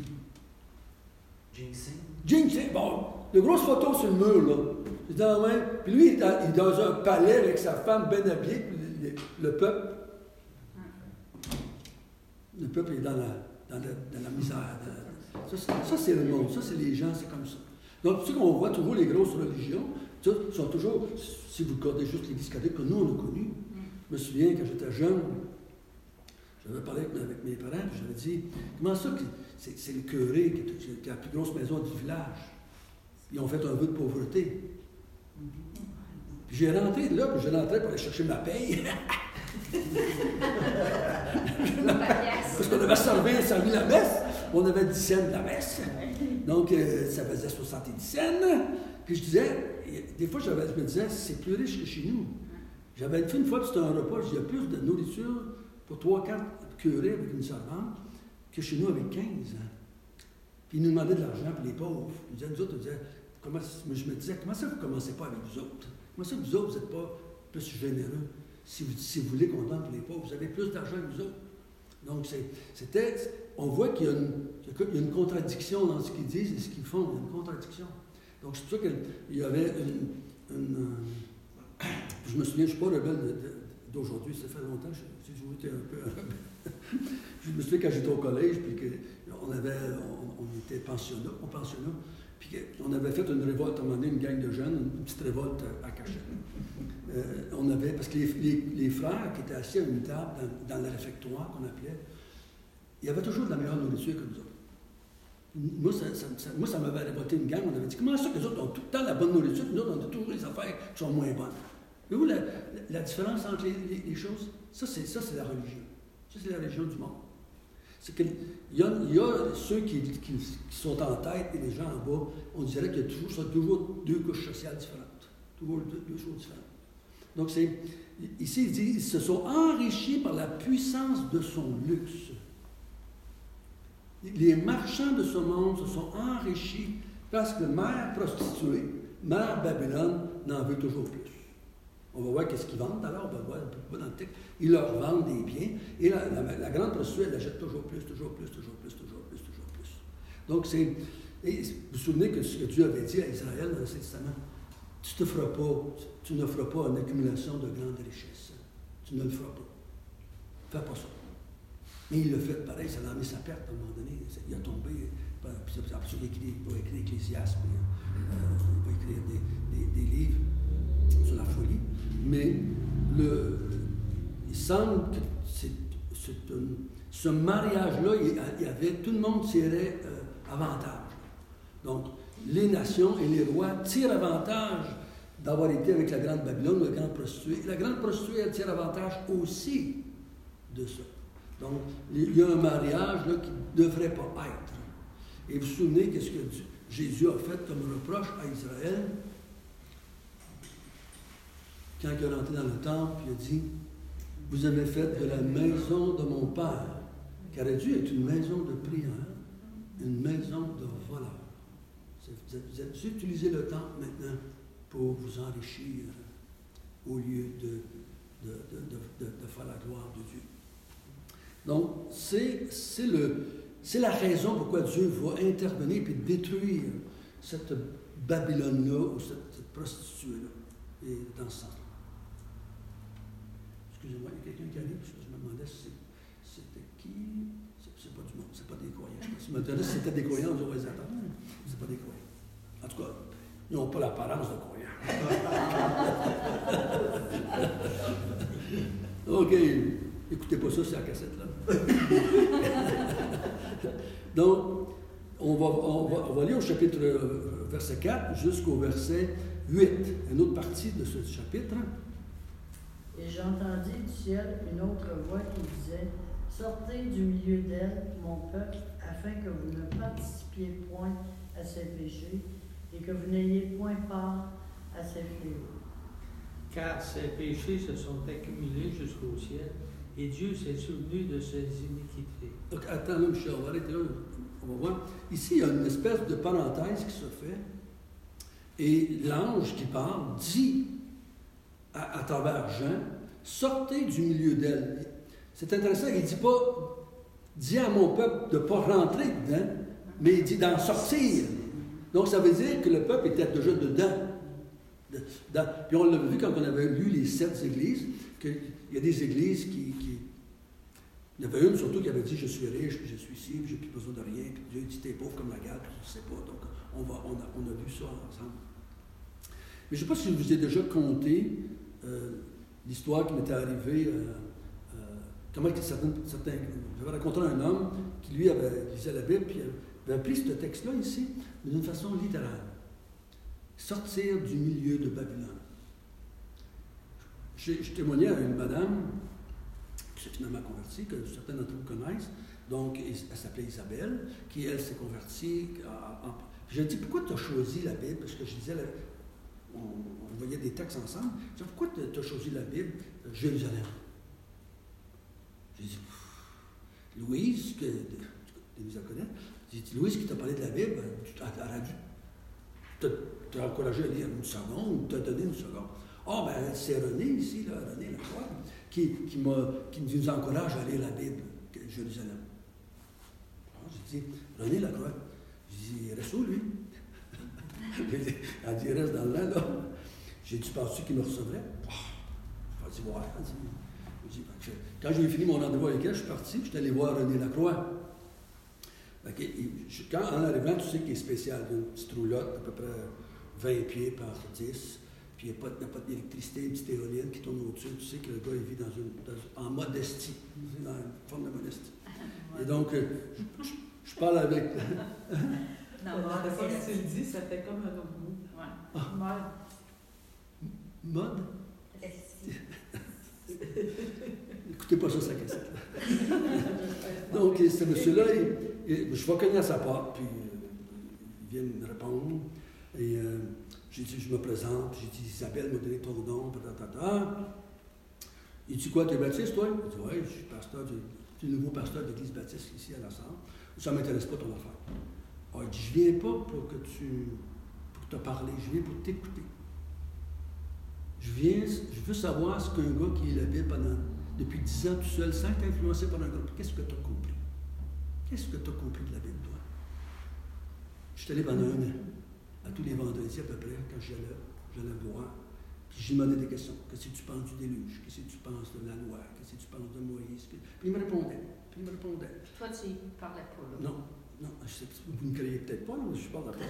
Jinxing, bon, de grosses photos sur le mur, là. C'est dans la main. Puis lui, il est dans un palais avec sa femme bien habillée, puis le peuple. Le peuple est dans la misère. Ça, c'est le monde. Ça, c'est les gens, c'est comme ça. Donc, tu sais qu'on voit toujours les grosses religions, Ils sont toujours, si vous regardez juste l'Église catholique que nous, on a connue. Je me souviens, quand j'étais jeune, j'avais parlé avec mes parents, puis j'avais dit, comment ça que c'est le curé qui a la plus grosse maison du village? Ils ont fait un vœu de pauvreté. Puis j'ai rentré de là, puis je rentrais pour aller chercher ma paye. Parce qu'on avait servi la messe. On avait 10 cents de la messe. Donc, ça faisait 70 cents. Puis je disais, des fois, je me disais, c'est plus riche que chez nous. J'avais fait une fois, c'était un repas, il y a plus de nourriture pour 3-4 curés avec une servante que chez nous avec 15. Puis ils nous demandaient de l'argent pour les pauvres. Ils disaient, nous autres, je me disais, comment ça vous ne commencez pas avec vous autres? Comment ça vous autres, vous n'êtes pas plus généreux? Si vous voulez qu'on donne pour les pauvres, vous avez plus d'argent que nous autres. Donc, on voit qu'il y a une contradiction dans ce qu'ils disent et ce qu'ils font. Il y a une contradiction. Donc, c'est pour ça qu'il y avait je me souviens, je ne suis pas rebelle d'aujourd'hui, ça fait longtemps, j'ai toujours été un peu rebelle. Je me souviens quand j'étais au collège, puis qu'on était pensionnat, puis qu'on avait fait une révolte, à un moment donné, une gang de jeunes, une petite révolte à Cachette. Parce que les frères qui étaient assis à une table dans le réfectoire qu'on appelait, il y avait toujours de la meilleure nourriture que nous autres. Moi, ça m'avait révolté une gang. On avait dit, comment ça que les autres ont tout le temps la bonne nourriture, puis nous autres, on a toujours les affaires qui sont moins bonnes. Voyez-vous la différence entre les choses? Ça, c'est la religion. Ça, c'est la religion du monde. C'est qu'il y a ceux qui sont en tête et les gens en bas, on dirait qu'il y a toujours deux couches sociales différentes. Toujours deux choses différentes. Donc, ici, il dit, ils se sont enrichis par la puissance de son luxe. Les marchands de ce monde se sont enrichis parce que mère prostituée, mère Babylone, n'en veut toujours plus. On va voir qu'est-ce qu'ils vendent, alors on va voir un peu dans le texte. Ils leur vendent des biens, et la grande prostituée, elle achète toujours plus. Donc, vous vous souvenez que ce que Dieu avait dit à Israël dans l'Ancien Testament, tu ne feras pas une accumulation de grandes richesses. Tu ne le feras pas. Fais pas ça. Mais il l'a fait pareil, ça l'a mis sa perte à un moment donné. Il a tombé, puis après ça, il va écrire Ecclésiaste, il va écrire des livres sur la folie. Mais il semble que ce mariage-là, tout le monde tirait avantage. Donc, les nations et les rois tirent avantage d'avoir été avec la grande Babylone, la grande prostituée. Et la grande prostituée, elle tire avantage aussi de ça. Donc, il y a un mariage là, qui ne devrait pas être. Et vous vous souvenez qu'est-ce que Jésus a fait comme reproche à Israël quand il est rentré dans le temple, il a dit, vous avez fait de la maison de mon Père, qui aurait dû être une maison de prière, une maison de voleurs. Vous avez utilisé le temple maintenant pour vous enrichir au lieu de faire la gloire de Dieu. Donc, c'est la raison pourquoi Dieu va intervenir et détruire cette Babylone-là ou cette prostituée-là. Et dans ce sens-là. Excusez-moi, il y a quelqu'un qui arrive, je me demandais si c'était qui. C'est pas du monde, c'est pas des croyants. Je me demandais si c'était des croyants, on aurait dit attends, c'est pas des croyants. En tout cas, ils n'ont pas l'apparence de croyants. OK. Écoutez pas ça, c'est la cassette là. Donc, on va lire au chapitre verset 4 jusqu'au verset 8, une autre partie de ce chapitre.
Et j'entendis du ciel une autre voix qui disait, sortez du milieu d'elle, mon peuple, afin que vous ne participiez point à ses péchés et que vous n'ayez point part à ses fléaux.
Car ses péchés se sont accumulés jusqu'au ciel, et Dieu s'est souvenu de ses iniquités.
Donc, attends, là, Michel, on va arrêter là. On va voir. Ici, il y a une espèce de parenthèse qui se fait, et l'ange qui parle dit à travers Jean, sortez du milieu d'elle. C'est intéressant, il ne dit pas, dis à mon peuple de ne pas rentrer dedans, mais il dit d'en sortir. Donc, ça veut dire que le peuple était déjà dedans. Puis on l'a vu quand on avait lu les 7 églises, qu'il y a des églises qui... Il y avait une surtout qui avait dit, je suis riche, puis je suis ici, puis je n'ai plus besoin de rien, puis Dieu dit, t'es pauvre comme la garde, puis je ne sais pas. Donc, on a vu ça ensemble. Mais je ne sais pas si je vous ai déjà conté l'histoire qui m'était arrivée. Comment j'avais rencontré un homme qui, lui, lisait la Bible, puis avait pris ce texte-là ici, mais d'une façon littérale. Sortir du milieu de Babylone. Je témoignais à une madame qui s'est finalement convertie, que certains d'entre vous connaissent. Donc, elle s'appelait Isabelle, qui, elle, s'est convertie. J'ai dit, pourquoi tu as choisi la Bible? Parce que je disais, on voyait des textes ensemble. Je dis, pourquoi tu as choisi la Bible? Jérusalem. J'ai dit, Louise, que Denise la connaît, j'ai dit, Louise qui t'a parlé de la Bible, elle a dû te encouragé à lire une seconde, ou t'a donné une seconde. Ah, ben, c'est René ici, là, René Lacroix, qui nous encourage à lire la Bible, Jérusalem. Alors, j'ai dit, René Lacroix, j'ai dit, il reste où, lui? Elle dit, il reste dans le lin, là. J'ai dit, tu penses-tu qu'il me recevrait? Je dit, ouais. Quand j'ai fini mon rendez-vous avec elle, je suis parti, je suis allé voir René Lacroix. Quand, en arrivant, tu sais qu'il est spécial, il y a une petite roulotte, à peu près 20 pieds par 10, puis il n'y a pas d'électricité, une petite éolienne qui tourne au-dessus. Tu sais que le gars, il vit en modestie, dans une forme de modestie. Et donc, je parle avec...
Non,
la façon que tu le dis, ça fait comme un autre mot.
Ouais.
Mode? Écoutez pas ça, sa cassette. Donc, ce monsieur-là, je vais cogner à sa porte, puis il vient me répondre. Et j'ai dit, je me présente, j'ai dit, Isabelle m'a donné ton nom, Il dit, quoi, tu es baptiste, toi? Il dit, oui, je suis pasteur, je suis le nouveau pasteur de l'Église baptiste ici à la Sarre. Ça ne m'intéresse pas ton affaire. Alors, il dit, je ne viens pas pour te parler, je viens pour t'écouter. Je veux savoir ce qu'un gars qui lit la Bible depuis 10 ans tout seul, sans être influencé par un gars, qu'est-ce que tu as compris? Qu'est-ce que tu as compris de la Bible, toi? Je suis allé pendant 1 an, à tous les vendredis à peu près, quand j'allais voir, puis j'ai demandé des questions. Qu'est-ce que tu penses du déluge? Qu'est-ce que tu penses de la loi? Qu'est-ce que tu penses de Moïse? Puis il me répondait.
Toi, tu ne parlais pas, là.
Non, vous ne croyez peut-être pas, mais je parle pas.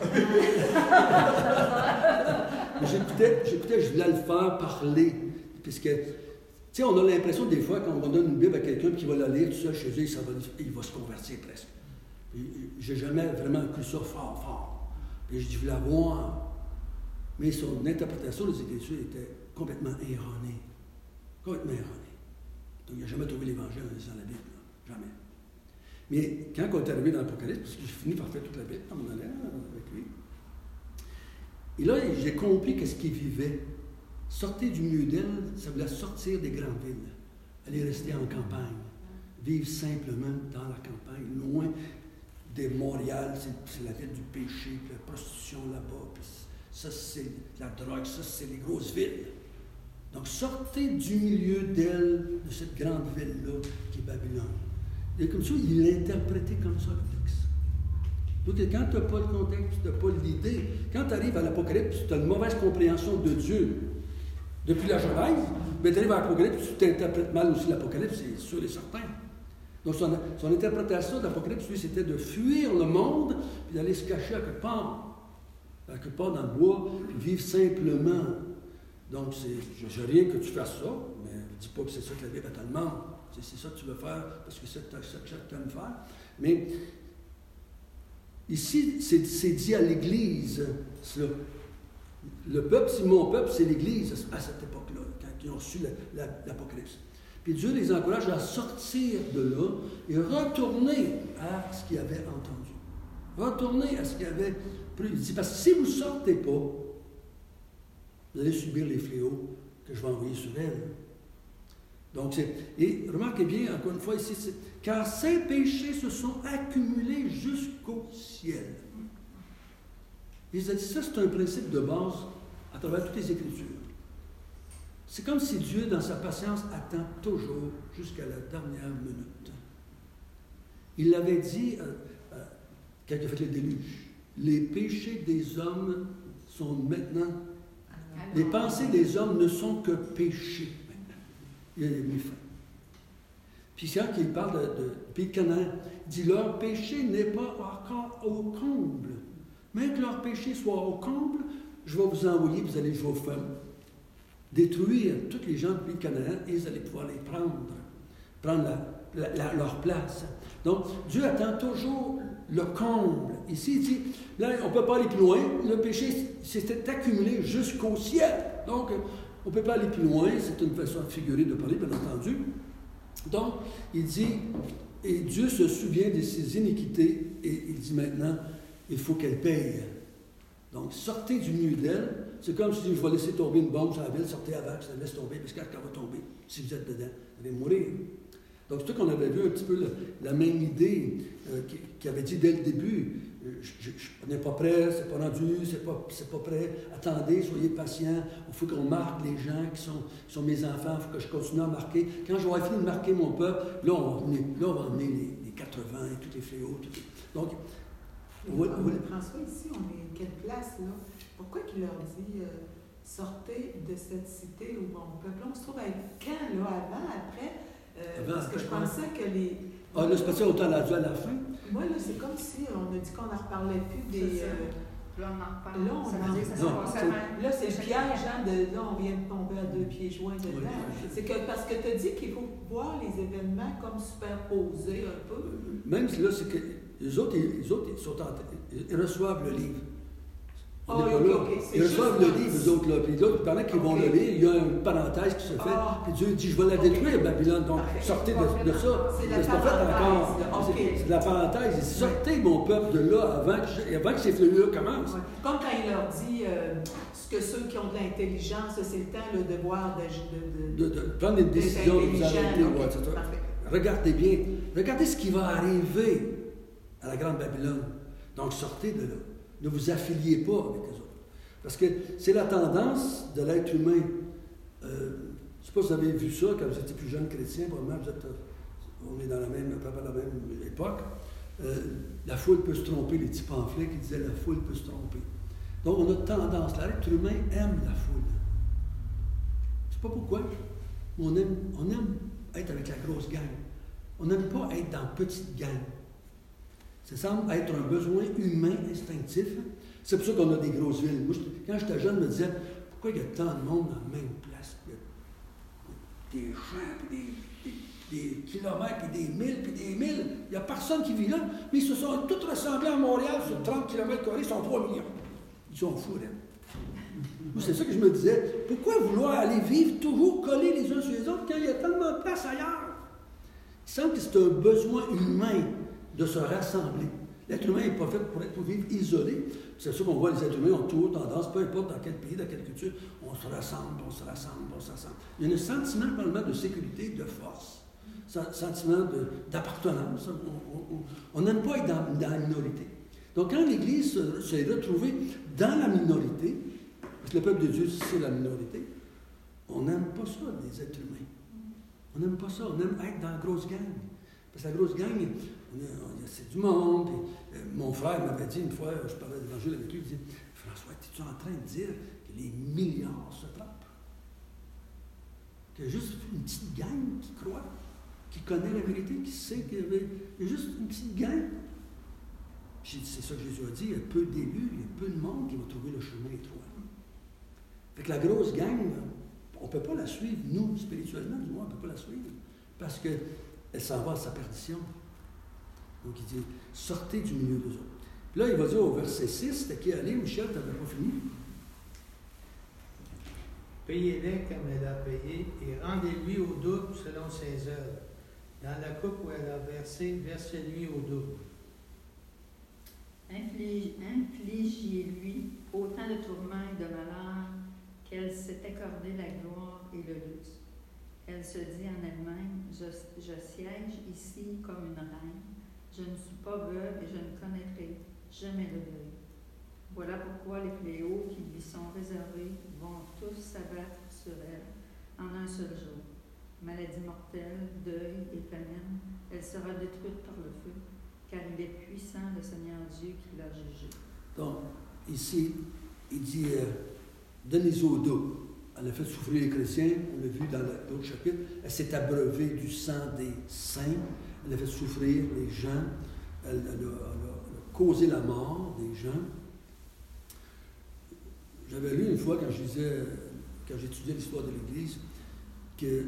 Mais j'écoutais, je voulais le faire parler. Puisque, tu sais, on a l'impression des fois, quand on donne une Bible à quelqu'un qui va la lire tout seul chez lui, il va se convertir presque. J'ai jamais vraiment cru ça fort. Puis je dis, je voulais la voir. Mais son interprétation des Écritures était complètement erronée. Donc, il n'a jamais trouvé l'Évangile en lisant la Bible. Là. Jamais. Mais quand on est arrivé dans l'Apocalypse, parce que j'ai fini par faire toute la Bible, on m'en allait avec lui. Et là, j'ai compris qu'est-ce qu'il vivait. Sortir du milieu d'elle, ça voulait sortir des grandes villes. Aller rester en campagne. Vivre simplement dans la campagne, loin de Montréal, c'est la ville du péché, puis la prostitution là-bas, puis ça c'est la drogue, ça c'est les grosses villes. Donc sortez du milieu d'elle, de cette grande ville-là, qui est Babylone. Et comme ça, il l'interprétait comme ça, le texte. Donc, quand tu n'as pas le contexte, tu n'as pas l'idée, quand tu arrives à l'Apocalypse, tu as une mauvaise compréhension de Dieu depuis la Genèse, mais tu arrives à l'Apocalypse, tu t'interprètes mal aussi l'Apocalypse, c'est sûr et certain. Donc, son interprétation de l'Apocalypse, lui, c'était de fuir le monde, puis d'aller se cacher à quelque part dans le bois, puis vivre simplement. Donc, je n'ai rien que tu fasses ça, mais ne dis pas que c'est ça que la Bible te demande. C'est ça que tu veux faire, parce que c'est ça que tu aimes faire. Mais ici, c'est dit à l'Église. Le peuple, c'est mon peuple, c'est l'Église à cette époque-là, quand ils ont reçu l'Apocalypse. Puis Dieu les encourage à sortir de là et retourner à ce qu'ils avaient entendu. Retourner à ce qu'ils avaient pris. Il dit, parce que si vous ne sortez pas, vous allez subir les fléaux que je vais envoyer sur elle. Donc, et remarquez bien, encore une fois, ici, car ces péchés se sont accumulés jusqu'au ciel. Il a dit, ça, c'est un principe de base à travers toutes les Écritures. C'est comme si Dieu, dans sa patience, attend toujours jusqu'à la dernière minute. Il l'avait dit quand il a fait le déluge. Les péchés des hommes sont maintenant... Les pensées des hommes ne sont que péchés. Il a mis fin. Puis quand il parle de pays de Canaan, il dit, leur péché n'est pas encore au comble. Mais que leur péché soit au comble, je vais vous envoyer, vous allez jouer aux femmes, détruire tous les gens du pays Canaan et vous allez pouvoir les prendre leur place. Donc, Dieu attend toujours le comble. Ici, il dit, là, on ne peut pas aller plus loin. Le péché s'était accumulé jusqu'au ciel. Donc, on ne peut pas aller plus loin. C'est une façon figurée de parler, bien entendu. Donc, il dit, et Dieu se souvient de ses iniquités, et il dit maintenant, il faut qu'elle paye. Donc, sortez du milieu d'elle. C'est comme si je vais laisser tomber une bombe sur la ville, sortez avant, je la laisse tomber, parce qu'elle va tomber. Si vous êtes dedans, vous allez mourir. Donc, c'est tout qu'on avait vu un petit peu la même idée qui avait dit dès le début. On n'est pas prêt, c'est pas rendu, c'est pas prêt. Attendez, soyez patients. Il faut qu'on marque les gens qui sont mes enfants. Il faut que je continue à marquer. Quand j'aurai fini de marquer mon peuple, là, on va emmener les 80 et tous les fléaux. Donc,
François, ici, on est à quelle place, là? Pourquoi il leur dit sortez de cette cité où mon peuple? Là, on se trouve à quand, là, avant, après? Parce que je pensais que les...
Ah, là, c'est passé autant à la fin.
Moi, là, c'est comme si on a dit qu'on n'en reparlait plus des...
Là, on en reparle.
Là, là, c'est le piège, hein, là, on vient de tomber à 2 pieds joints dedans.
Oui.
C'est que parce que tu as dit qu'il faut voir les événements comme superposés un peu.
Même si là, c'est que les autres ils sont ils reçoivent le livre. On n'est pas là. Ils reçoivent le livre, eux autres, là. Puis l'autre, pendant qu'ils vont le lire, il y a une parenthèse qui se fait. Puis Dieu dit, je vais la détruire, Babylone. Donc, sortez de ça.
C'est
Mais c'est pas fait encore. C'est de la parenthèse. Il dit, sortez mon peuple de là avant que ces fléaux-là commencent.
Comme quand il leur dit que ceux qui ont de l'intelligence, c'est le temps de voir
de prendre des décisions, de vous arrêter. Regardez bien. Regardez ce qui va arriver à la Grande Babylone. Donc, sortez de là. Ne vous affiliez pas avec eux autres. Parce que c'est la tendance de l'être humain. Je ne sais pas si vous avez vu ça quand vous étiez plus jeune chrétien, probablement on est dans la même époque. La foule peut se tromper, les petits pamphlets qui disaient la foule peut se tromper. Donc on a tendance, l'être humain aime la foule. Je ne sais pas pourquoi. On aime être avec la grosse gang. On n'aime pas être dans petite gang. Ça semble être un besoin humain instinctif. C'est pour ça qu'on a des grosses villes. Moi, quand j'étais jeune, je me disais, pourquoi il y a tant de monde dans la même place? Il y a des champs, puis des kilomètres, puis des milles. Il n'y a personne qui vit là, mais ils se sont tous ressemblés à Montréal sur 30 km², ils sont 3 millions. Ils sont fous, là. Moi, c'est ça que je me disais. Pourquoi vouloir aller vivre toujours collés les uns sur les autres quand il y a tellement de place ailleurs? Il semble que c'est un besoin humain de se rassembler. L'être humain n'est pas fait pour vivre isolé. C'est sûr qu'on voit les êtres humains ont toujours tendance, peu importe dans quel pays, dans quelle culture, on se rassemble. Il y a un sentiment probablement de sécurité, de force, sentiment d'appartenance. On n'aime pas être dans la minorité. Donc quand l'Église s'est retrouvée dans la minorité, parce que le peuple de Dieu, c'est la minorité, on n'aime pas ça, les êtres humains. On n'aime pas ça. On aime être dans la grosse gang. Parce que la grosse gang, c'est du monde. Puis, mon frère m'avait dit une fois, je parlais d'évangile avec lui, il dit, François, es-tu en train de dire que les milliards se trompent? Qu'il y a juste une petite gang qui croit, qui connaît la vérité, qui sait qu'il y a juste une petite gang. J'ai dit, c'est ça que Jésus a dit, il y a peu d'élus, il y a peu de monde qui va trouver le chemin étroit. Fait que la grosse gang, on ne peut pas la suivre, nous, spirituellement, du moins, on ne peut pas la suivre, parce qu'elle s'en va à sa perdition. Donc il dit, sortez du milieu d'eux autres. Puis là, il va dire au verset 6, c'était qui allait, Michel, tu n'avais pas fini.
Payez-les comme elle a payé et rendez-lui au double selon ses œuvres. Dans la coupe où elle a versé, versez-lui au double.
Infligez-lui autant de tourments et de malheurs qu'elle s'est accordé la gloire et le luxe. Elle se dit en elle-même, je siège ici comme une reine, je ne suis pas veuve et je ne connaîtrai jamais le deuil. Voilà pourquoi les fléaux qui lui sont réservés vont tous s'abattre sur elle en un seul jour. Maladie mortelle, deuil et famine, elle sera détruite par le feu, car il est puissant le Seigneur Dieu qui l'a jugé.
Donc, ici, il dit, donnez-y au double. Elle a fait souffrir les chrétiens, on l'a vu dans l'autre chapitre. Elle s'est abreuvée du sang des saints. Elle a fait souffrir les gens. Elle a causé la mort des gens. J'avais lu une fois, quand j'étudiais l'histoire de l'Église, que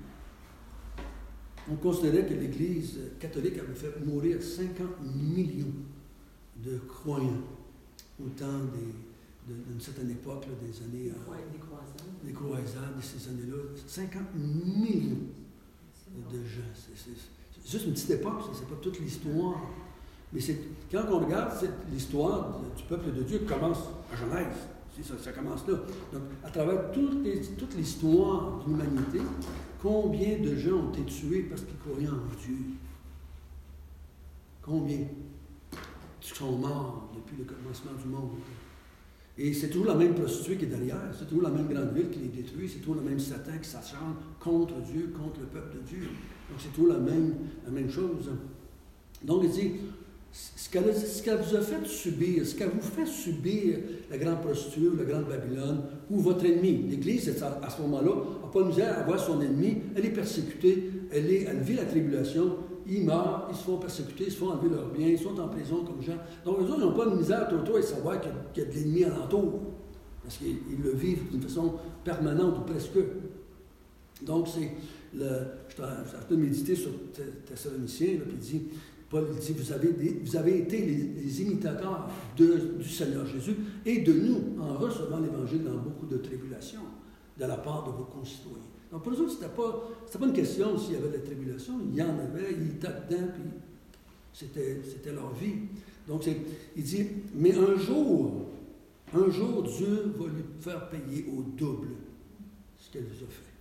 on considérait que l'Église catholique avait fait mourir 50 millions de croyants au temps d'une certaine époque, là, des années... des croisades, de ces années-là. 50 millions de gens. C'est juste une petite époque, c'est pas toute l'histoire. Mais quand on regarde l'histoire du peuple de Dieu commence à Genèse. Ça commence là. Donc, à travers toute l'histoire de l'humanité, combien de gens ont été tués parce qu'ils croyaient en Dieu? Combien sont morts depuis le commencement du monde? Et c'est toujours la même prostituée qui est derrière, c'est toujours la même grande ville qui les détruit, c'est toujours le même Satan qui s'acharne contre Dieu, contre le peuple de Dieu. Donc c'est toujours la même chose. Donc il dit, ce qu'elle vous a fait subir, ce qu'elle vous fait subir, la grande prostituée ou la grande Babylone, ou votre ennemi, l'Église, à ce moment-là, n'a pas de misère à voir son ennemi, elle est persécutée, elle vit la tribulation, ils meurent, ils se font persécuter, ils se font enlever leurs biens, ils sont en prison comme gens. Donc eux autres, ils n'ont pas de misère autour et savoir qu'il y a de l'ennemi alentour, parce qu'ils le vivent d'une façon permanente ou presque. Donc je suis en train de méditer sur Thessaloniciens, puis Paul dit, vous avez été les imitateurs du Seigneur Jésus et de nous en recevant l'Évangile dans beaucoup de tribulations de la part de vos concitoyens. Donc pour eux autres, c'était pas une question s'il y avait de la tribulation, il y en avait, ils étaient dedans, puis c'était leur vie. Donc il dit, mais un jour, Dieu va lui faire payer au double ce qu'elle vous a fait.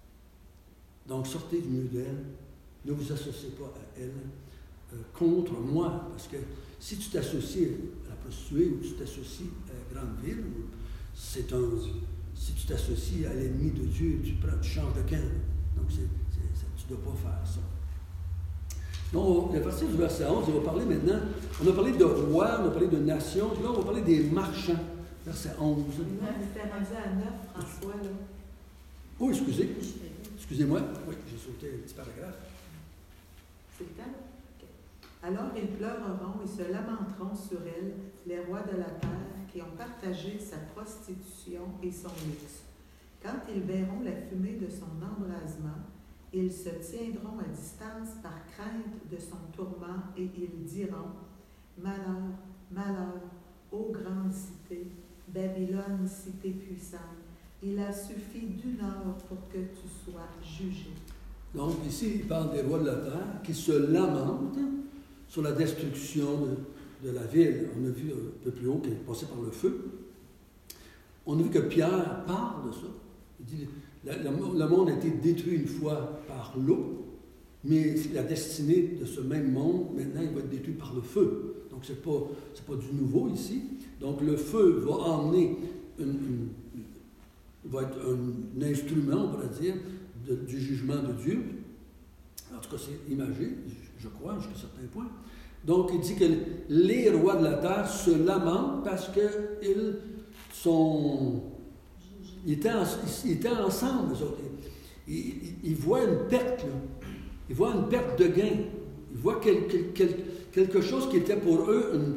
Donc sortez du milieu d'elle, ne vous associez pas à elle, contre moi, parce que si tu t'associes à la prostituée ou tu t'associes à la grande ville, si tu t'associes à l'ennemi de Dieu, tu changes de camp. Donc tu ne dois pas faire ça. Donc, à partir du verset 11, on va parler maintenant, on a parlé de rois, on a parlé de nations, puis là on va parler des marchands. Verset 11.
Non, c'était rendu à 9, François, là.
Oh, excusez-moi. Oui, j'ai sauté un petit paragraphe.
C'est le temps? Alors ils pleureront et se lamenteront sur elle, les rois de la terre, qui ont partagé sa prostitution et son luxe. Quand ils verront la fumée de son embrasement, ils se tiendront à distance par crainte de son tourment et ils diront « Malheur, malheur, ô grande cité, Babylone, cité puissante, il a suffi d'une heure pour que tu sois jugé. »
Donc ici, il parle des rois de la terre qui se lamentent sur la destruction de la ville. On a vu un peu plus haut qu'elle est passée par le feu. On a vu que Pierre parle de ça. Il dit le monde a été détruit une fois par l'eau, mais la destinée de ce même monde, maintenant, il va être détruit par le feu. Donc, ce n'est pas du nouveau ici. Donc, le feu va emmener va être un instrument, on pourrait dire, du jugement de Dieu. En tout cas, c'est imagé, je crois, jusqu'à un certain point. Donc, il dit que les rois de la terre se lamentent parce qu'ils sont... Ils étaient ensemble, eux autres. Ils voient une perte, là. Ils voient une perte de gain. Ils voient quelque chose qui était pour eux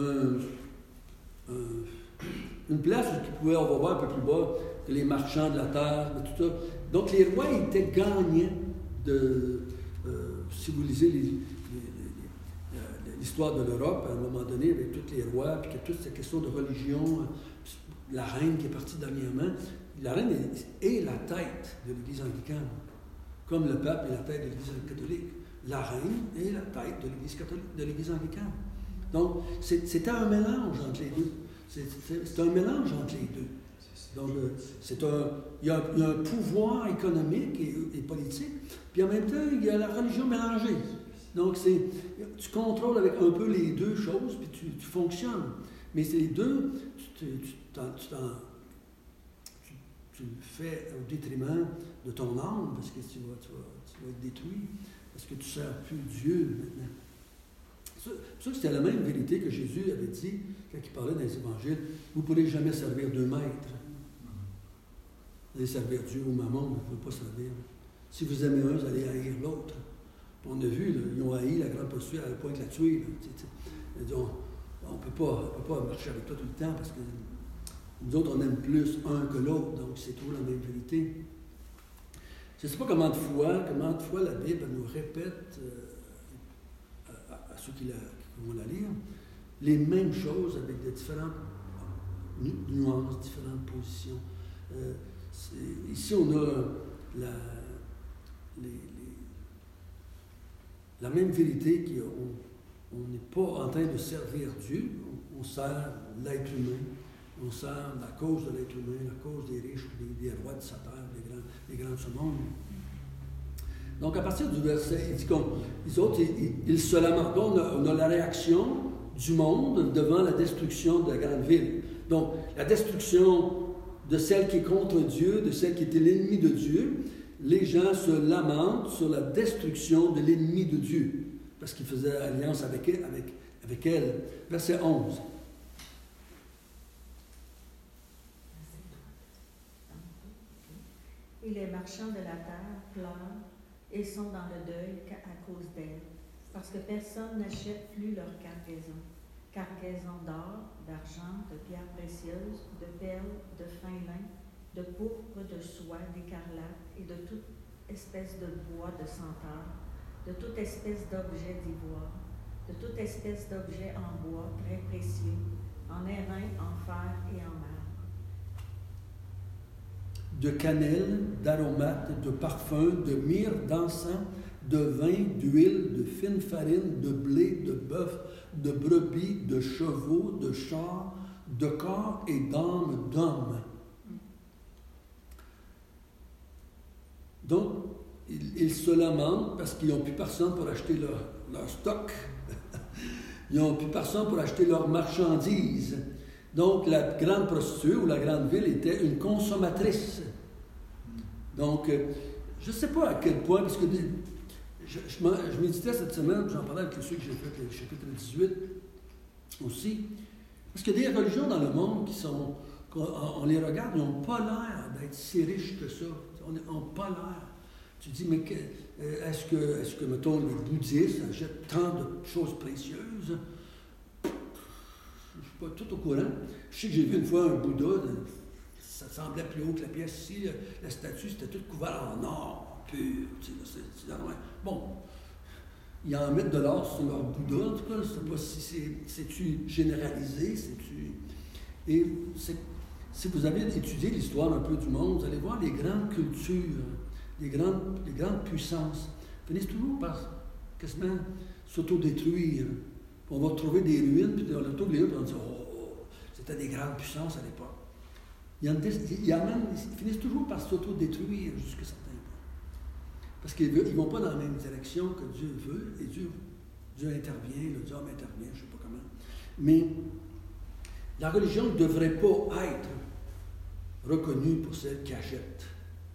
une place où ils pouvaient avoir un peu plus bas que les marchands de la terre, de tout ça. Donc, les rois étaient gagnants de... si vous lisez l'histoire de l'Europe, à un moment donné, avec tous les rois, puis toute cette question de religion, la reine qui est partie dernièrement, la reine est la tête de l'Église anglicane, comme le pape est la tête de l'Église catholique. La reine est la tête de l'Église catholique, de l'Église anglicane. Donc, c'était un mélange entre les deux. C'est un mélange entre les deux. Donc, il y a un pouvoir économique et politique, puis en même temps, il y a la religion mélangée. Donc, tu contrôles avec un peu les deux choses, puis tu fonctionnes. Mais c'est les deux, tu le fais au détriment de ton âme, parce que tu vas être détruit, parce que tu ne sers plus Dieu maintenant. C'est pour ça que c'était la même vérité que Jésus avait dit quand il parlait dans les évangiles. Vous ne pourrez jamais servir deux maîtres. Vous allez servir Dieu ou maman, vous ne pouvez pas servir. Si vous aimez un, vous allez haïr l'autre. On a vu, là, ils ont haï la grande prostituée à la point de la tuer. Ils ont dit, on ne peut pas marcher avec toi tout le temps parce que Nous autres, on aime plus un que l'autre, donc c'est toujours la même vérité. Je ne sais pas comment de fois la Bible nous répète, à ceux qui vont la lire, les mêmes choses avec des différentes nuances, différentes positions. Ici, on a la même vérité qu'on n'est pas en train de servir Dieu, on sert l'être humain, on sert la cause de l'être humain, la cause des riches, des rois de sa terre, des grands de ce monde. Donc, à partir du verset, il dit les autres, ils se lamentent. Donc, on a la réaction du monde devant la destruction de la grande ville. Donc, la destruction de celle qui est contre Dieu, de celle qui était l'ennemi de Dieu, les gens se lamentent sur la destruction de l'ennemi de Dieu, parce qu'ils faisaient alliance avec elle. Verset 11.
Et les marchands de la terre pleurent et sont dans le deuil à cause d'elle, parce que personne n'achète plus leur cargaison d'or, d'argent, de pierres précieuses, de perles, de fin lin, de pourpre, de soie, d'écarlate et de toute espèce de bois de senteur, de toute espèce d'objet d'ivoire, de toute espèce d'objet en bois très précieux, en airain, en fer et en marbre.
De cannelle, d'aromates, de parfums, de myrrhe, d'encens, de vin, d'huile, de fine farine, de blé, de bœuf, de brebis, de chevaux, de chars, de corps et d'âmes d'hommes. Donc, ils se lamentent parce qu'ils n'ont plus personne pour acheter leur stock. Ils n'ont plus personne pour acheter leurs marchandises. Donc, la grande prostituée ou la grande ville était une consommatrice. Donc, je ne sais pas à quel point, parce que je méditais cette semaine, j'en parlais avec ceux que j'ai fait le chapitre 18 aussi, parce qu'il y a des religions dans le monde qui sont, on les regarde, ils n'ont pas l'air d'être si riches que ça. Ils n'ont pas l'air. Tu dis, mais est-ce que, mettons, les bouddhistes achètent tant de choses précieuses? Je ne suis pas tout au courant. Je sais que j'ai vu une fois un Bouddha, ça semblait plus haut que la pièce ici, la statue, c'était toute couverte en or pur. Bon, ils en mettent de l'or sur leur Bouddha, en tout cas, je ne sais pas si c'est-tu généralisé, et si vous avez étudié l'histoire un peu du monde, vous allez voir les grandes cultures, les grandes puissances finissent toujours par quasiment s'autodétruire. On va trouver des ruines, puis on retrouve les ruines, puis on dit « Oh, c'était des grandes puissances à l'époque ». Ils finissent toujours par s'autodétruire jusqu'à certains points. Parce qu'ils ne vont pas dans la même direction que Dieu veut, et Dieu intervient, le Dieu intervient, je ne sais pas comment. Mais la religion ne devrait pas être reconnue pour celle qui achète.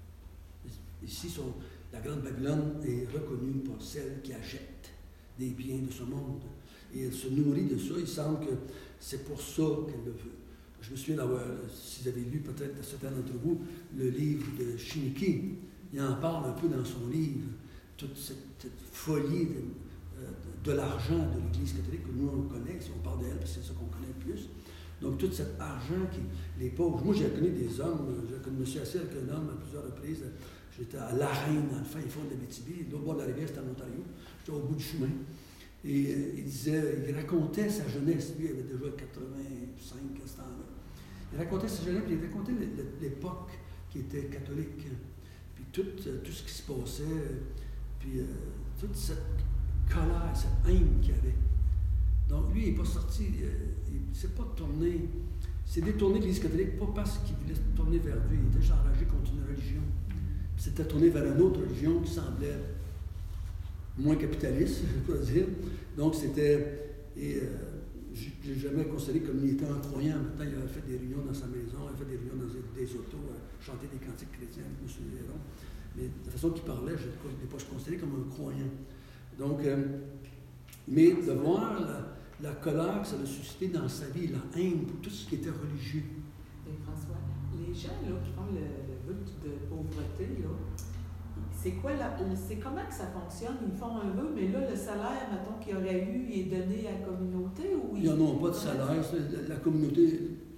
Ici, la Grande Babylone est reconnue pour celle qui achète des biens de ce monde. Et elle se nourrit de ça. Il semble que c'est pour ça qu'elle le veut. Je me souviens d'avoir, si vous avez lu peut-être certains d'entre vous, le livre de Shiniki. Il en parle un peu dans son livre. Toute cette folie de l'argent de l'Église catholique que nous on connaît, si on parle d'elle, parce que c'est ça qu'on connaît le plus. Donc tout cet argent qui les pauvres. Moi j'ai connu des hommes, je me suis assis avec un homme à plusieurs reprises. J'étais à La Reine, dans le fin fond de l'Abitibi, de l'autre bord de la rivière, c'était en Ontario. J'étais au bout du chemin. Et il racontait sa jeunesse. Lui, il avait déjà 85 à ce temps-là. Il racontait sa jeunesse, puis il racontait l'époque qui était catholique. Puis tout ce qui se passait, puis toute cette colère, cette haine qu'il y avait. Donc lui, il n'est pas sorti, il ne s'est pas tourné, il s'est détourné de l'Église catholique, pas parce qu'il voulait se tourner vers Dieu, il était juste enragé contre une religion. Il s'était tourné vers une autre religion qui semblait moins capitaliste, je peux dire. Donc c'était, et je n'ai jamais considéré comme il était un croyant. Maintenant, il a fait des réunions dans sa maison, il a fait des réunions dans des autos, chanter des cantiques chrétiens avec M. Léron. Mais de la façon qu'il parlait, je ne l'ai pas considéré comme un croyant. Donc, mais de voir la colère que ça a suscité dans sa vie, la haine pour tout ce qui était religieux.
Et François, les gens là, qui font le vœu de pauvreté, là, c'est quoi c'est comment que ça fonctionne? Ils font un vœu, mais là, le salaire, mettons, qu'il aurait eu, il est donné à la communauté ou
ils n'en ont pas de salaire. La communauté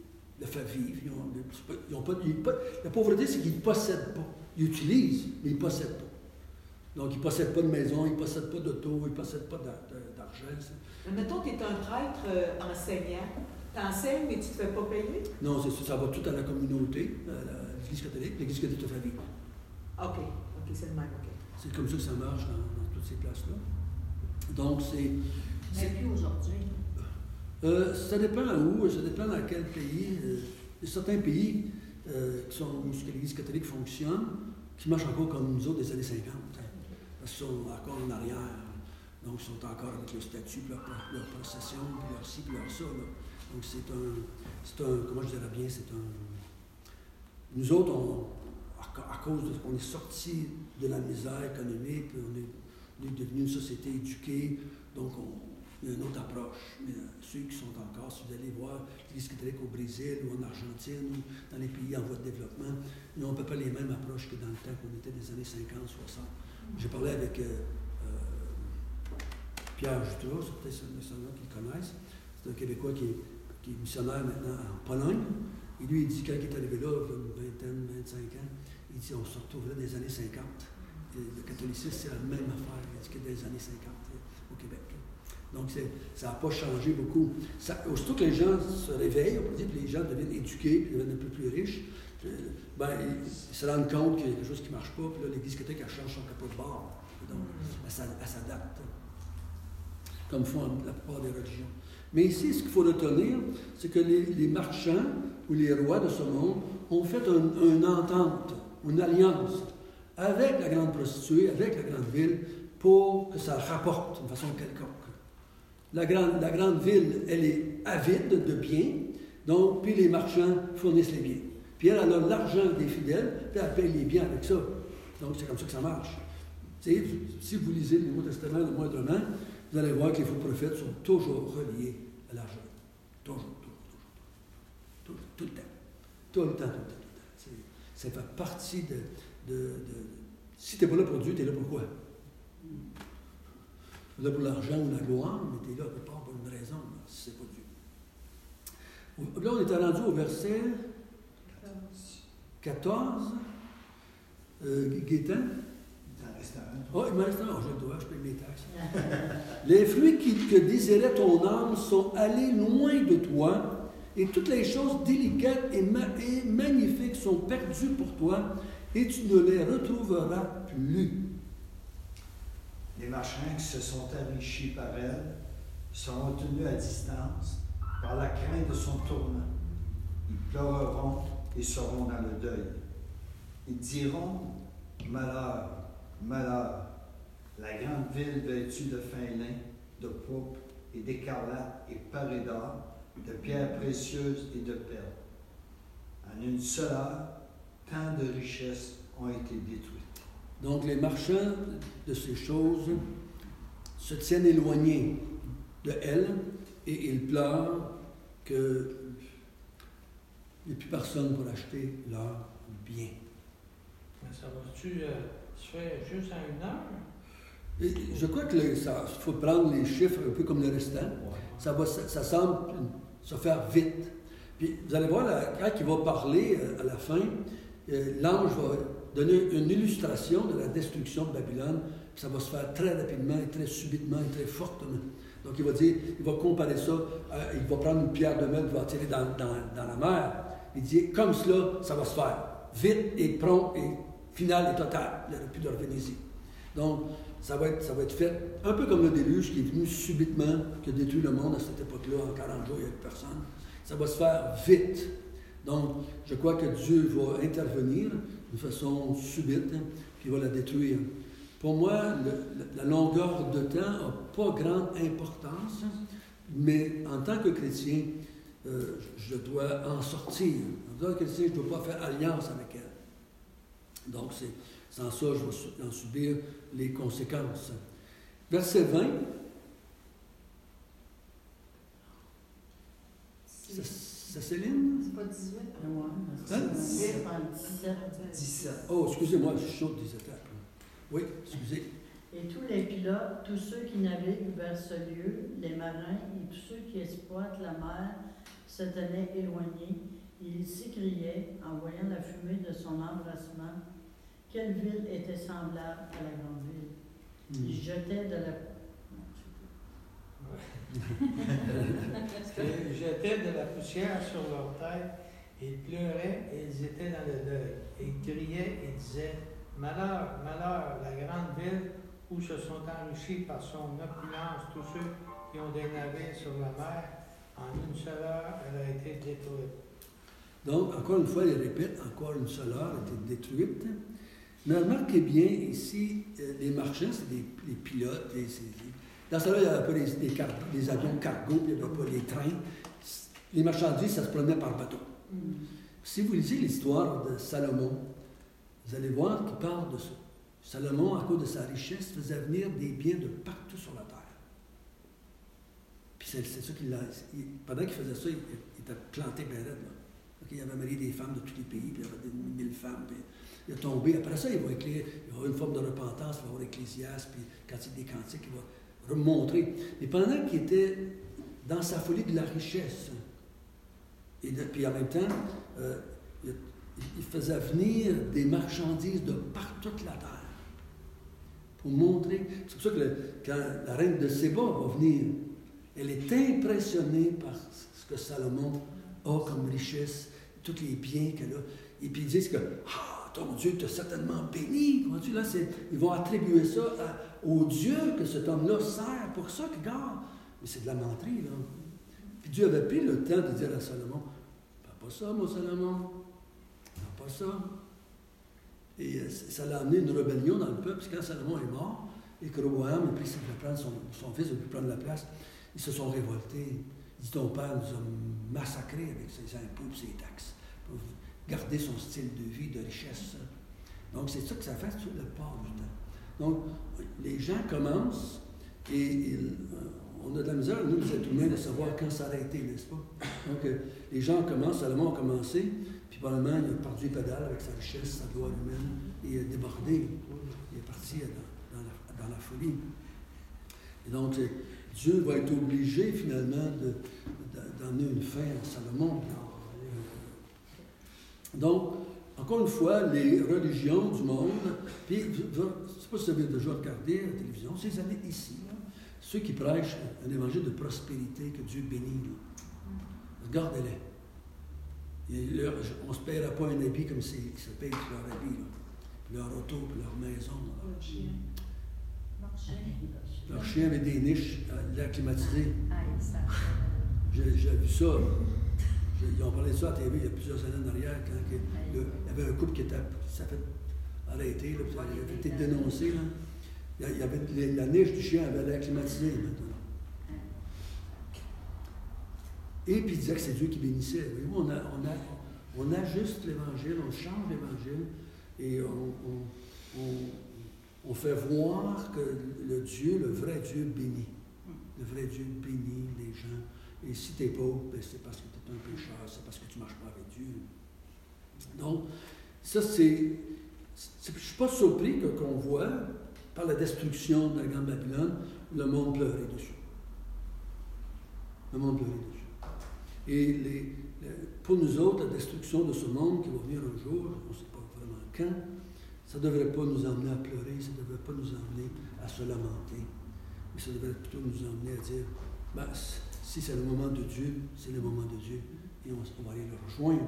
le fait vivre. Ils ont pas, la pauvreté, c'est qu'ils ne possèdent pas. Ils utilisent, mais ils ne possèdent pas. Donc, ils ne possèdent pas de maison, ils ne possèdent pas d'auto, ils ne possèdent pas d'argent.
Mettons que tu es un prêtre enseignant. Tu enseignes, mais tu ne te fais pas payer?
Non, ça va tout à la communauté, à l'Église catholique. L'Église catholique te fait vivre.
OK, c'est le même, OK.
C'est comme ça que ça marche dans toutes ces places-là. Donc,
Mais plus aujourd'hui.
Ça dépend où, ça dépend dans quel pays. Il y a certains pays où l'Église catholique fonctionne, qui marchent encore comme nous autres des années 50. Parce qu'ils sont encore en arrière. Donc, ils sont encore avec le statut, puis leur procession, puis leur ci, puis leur ça. Là. Donc, c'est un, comment je dirais bien, nous autres, à cause de qu'on est sortis de la misère économique, puis on est devenu une société éduquée, donc il y a une autre approche. Mais ceux qui sont encore, si vous allez voir l'Église catholique au Brésil ou en Argentine ou dans les pays en voie de développement, ils n'ont pas les mêmes approches que dans le temps qu'on était des années 50, 60. J'ai parlé avec Pierre Jutras, c'est peut-être un missionnaire qui le connaissent. C'est un Québécois qui est missionnaire maintenant en Pologne. Et lui, il dit, quand il est arrivé là, il y a une vingtaine, 25 ans, il dit, on se retrouverait des années 50. Et le catholicisme, c'est la même affaire, il dit, que des années 50 au Québec. Donc, ça n'a pas changé beaucoup. Aussitôt que les gens se réveillent, on peut dire que les gens deviennent éduqués, puis deviennent un peu plus riches, ils se rendent compte qu'il y a quelque chose qui ne marche pas, puis là, l'Église catholique, elle change son capot de bord. Donc, elle s'adapte, comme font la plupart des religions. Mais ici, ce qu'il faut retenir, c'est que les marchands ou les rois de ce monde ont fait une entente, une alliance avec la grande prostituée, avec la grande ville, pour que ça rapporte d'une façon quelconque. La grande ville, elle est avide de biens, donc, puis les marchands fournissent les biens. Puis elle a l'argent des fidèles, puis elle paye les biens avec ça. Donc, c'est comme ça que ça marche. Si vous lisez le Nouveau Testament le moindrement, vous allez voir que les faux prophètes sont toujours reliés à l'argent. Toujours. Tout le temps. Tout le temps. Ça fait partie de si tu n'es pas là pour Dieu, tu es là pour quoi? Tu es là pour l'argent ou la gloire, mais tu es là quelque part pour une raison, si ce n'est pas Dieu. Là, on était rendu au verset 14. Gaétan. Oh, il me reste un. Je le dois, je paye mes taxes. Les fruits que désirait ton âme sont allés loin de toi, et toutes les choses délicates et magnifiques sont perdues pour toi, et tu ne les retrouveras plus.
Les marchands qui se sont enrichis par elle seront tenus à distance par la crainte de son tournant. Ils pleureront et seront dans le deuil. Ils diront, malheur, malheur, la grande ville vêtue de fin lin, de pourpre et d'écarlate et parée d'or, de pierres précieuses et de perles. En une seule heure, tant de richesses ont été détruites.
Donc les marchands de ces choses se tiennent éloignés de elle et ils pleurent qu'il n'y ait plus personne pour acheter leur bien.
Mais ça va-tu se faire juste à une heure?
Et je crois qu'il faut prendre les chiffres un peu comme le restant.
Ouais.
Ça semble se faire vite. Puis vous allez voir, quand il va parler à la fin, l'ange va donner une illustration de la destruction de Babylone. Puis ça va se faire très rapidement, et très subitement, et très fortement. Donc il va dire, il va comparer ça, il va prendre une pierre de mètre, il va la tirer dans la mer. Il dit, comme cela, ça va se faire. Vite et prompt et final et total. Il n'y aura plus de revenez-y. Donc, ça va être fait un peu comme le déluge qui est venu subitement, qui a détruit le monde à cette époque-là, en 40 jours, il n'y avait personne. Ça va se faire vite. Donc, je crois que Dieu va intervenir de façon subite, puis il va la détruire. Pour moi, la longueur de temps n'a pas grande importance, mais en tant que chrétien, je dois en sortir. En tant que chrétien, je ne dois pas faire alliance avec elle. Donc, sans ça, je vais en subir les conséquences. Verset 20. C'est Céline?
C'est pas 18?
Ouais,
17.
Oh, excusez-moi, je saute des étapes. Oui, excusez.
Et tous les pilotes, tous ceux qui naviguent vers ce lieu, les marins et tous ceux qui exploitent la mer se tenait éloigné. Il s'écriait, en voyant la fumée de son embrassement, quelle ville était semblable à la grande ville. Il jetait de la...
Ils jetaient de la poussière sur leur tête, ils pleuraient et ils étaient dans le deuil. Et ils criaient et disaient, malheur, malheur, la grande ville où se sont enrichis par son opulence tous ceux qui ont des navires sur la mer. En une seule heure, elle a été détruite.
Donc, encore une fois, il répète, encore une seule heure a été détruite. Mais remarquez bien, ici, les marchands, c'est les pilotes. Dans ce là il n'y avait pas les avions cargo, il n'y avait pas les trains. Les marchandises, ça se promenait par bateau. Si vous lisez l'histoire de Salomon, vous allez voir qu'il parle de ça. Salomon, à cause de sa richesse, faisait venir des biens de partout sur la terre. Puis c'est ça qu'il a... Pendant qu'il faisait ça, il était planté bien raide, là. Il avait marié des femmes de tous les pays, puis il avait 1000 femmes, puis il a tombé. Après ça, il va avoir une forme de repentance, il va avoir Ecclésiaste, puis quand il y a des cantiques, il va remontrer. Mais pendant qu'il était dans sa folie de la richesse, puis en même temps, il faisait venir des marchandises de partout la terre pour montrer. C'est pour ça que quand la reine de Séba va venir, elle est impressionnée par ce que Salomon a comme richesse, tous les biens qu'elle a. Et puis ils disent que ton Dieu t'a certainement béni. Là, ils vont attribuer ça au Dieu que cet homme-là sert. Pour ça, regarde. Mais c'est de la menterie, là. Puis Dieu avait pris le temps de dire à Salomon, fais pas ça, mon Salomon. Fais pas ça. Et ça l'a amené une rébellion dans le peuple. Puis quand Salomon est mort, et que Roboam a pris son fils a pu prendre la place, ils se sont révoltés. Il dit, ton père nous a massacrés avec ses impôts et ses taxes pour garder son style de vie, de richesse. Donc, c'est ça que ça fait sur le port du temps. Donc, les gens commencent et on a de la misère, nous, les êtres humains, de savoir quand s'arrêter, n'est-ce pas? Donc, les gens commencent, Salomon a commencé, puis probablement, il a perdu les pédales avec sa richesse, sa gloire humaine, et il a débordé. Il est parti dans la folie. Et donc, Dieu va être obligé, finalement, d'emmener une fin à Salomon. Donc, encore une fois, les religions du monde, puis, je ne sais pas si vous avez déjà regardé à la télévision, ces années ici, là, ceux qui prêchent un évangile de prospérité, que Dieu bénit, regardez-les. On ne se paiera pas un habit comme s'ils se payent leur habit, là. Puis leur auto, puis leur maison.
Leur chien.
Leur chien avait des niches, l'air climatisé. J'ai vu ça. Ils ont parlé de ça à la TV il y a plusieurs années en arrière, quand il y avait un couple qui s'est fait arrêter, là, puis ça avait été dénoncé. Là. Il y avait, la niche du chien avait l'air climatisé maintenant. Et puis il disait que c'est Dieu qui bénissait. Voyez-vous, on ajuste l'Évangile, on change l'Évangile et on fait voir que le vrai Dieu bénit. Le vrai Dieu bénit les gens. Et si tu es pauvre, ben c'est parce que tu es un pécheur, c'est parce que tu ne marches pas avec Dieu. Donc, ça c'est... Je ne suis pas surpris qu'on voit, par la destruction de la Grande Babylone, le monde pleurer dessus. Le monde pleurer dessus. Et pour nous autres, la destruction de ce monde qui va venir un jour, on ne sait pas vraiment quand, ça ne devrait pas nous emmener à pleurer, ça ne devrait pas nous emmener à se lamenter. Mais ça devrait plutôt nous emmener à dire, ben, si c'est le moment de Dieu, c'est le moment de Dieu, et on va aller le rejoindre.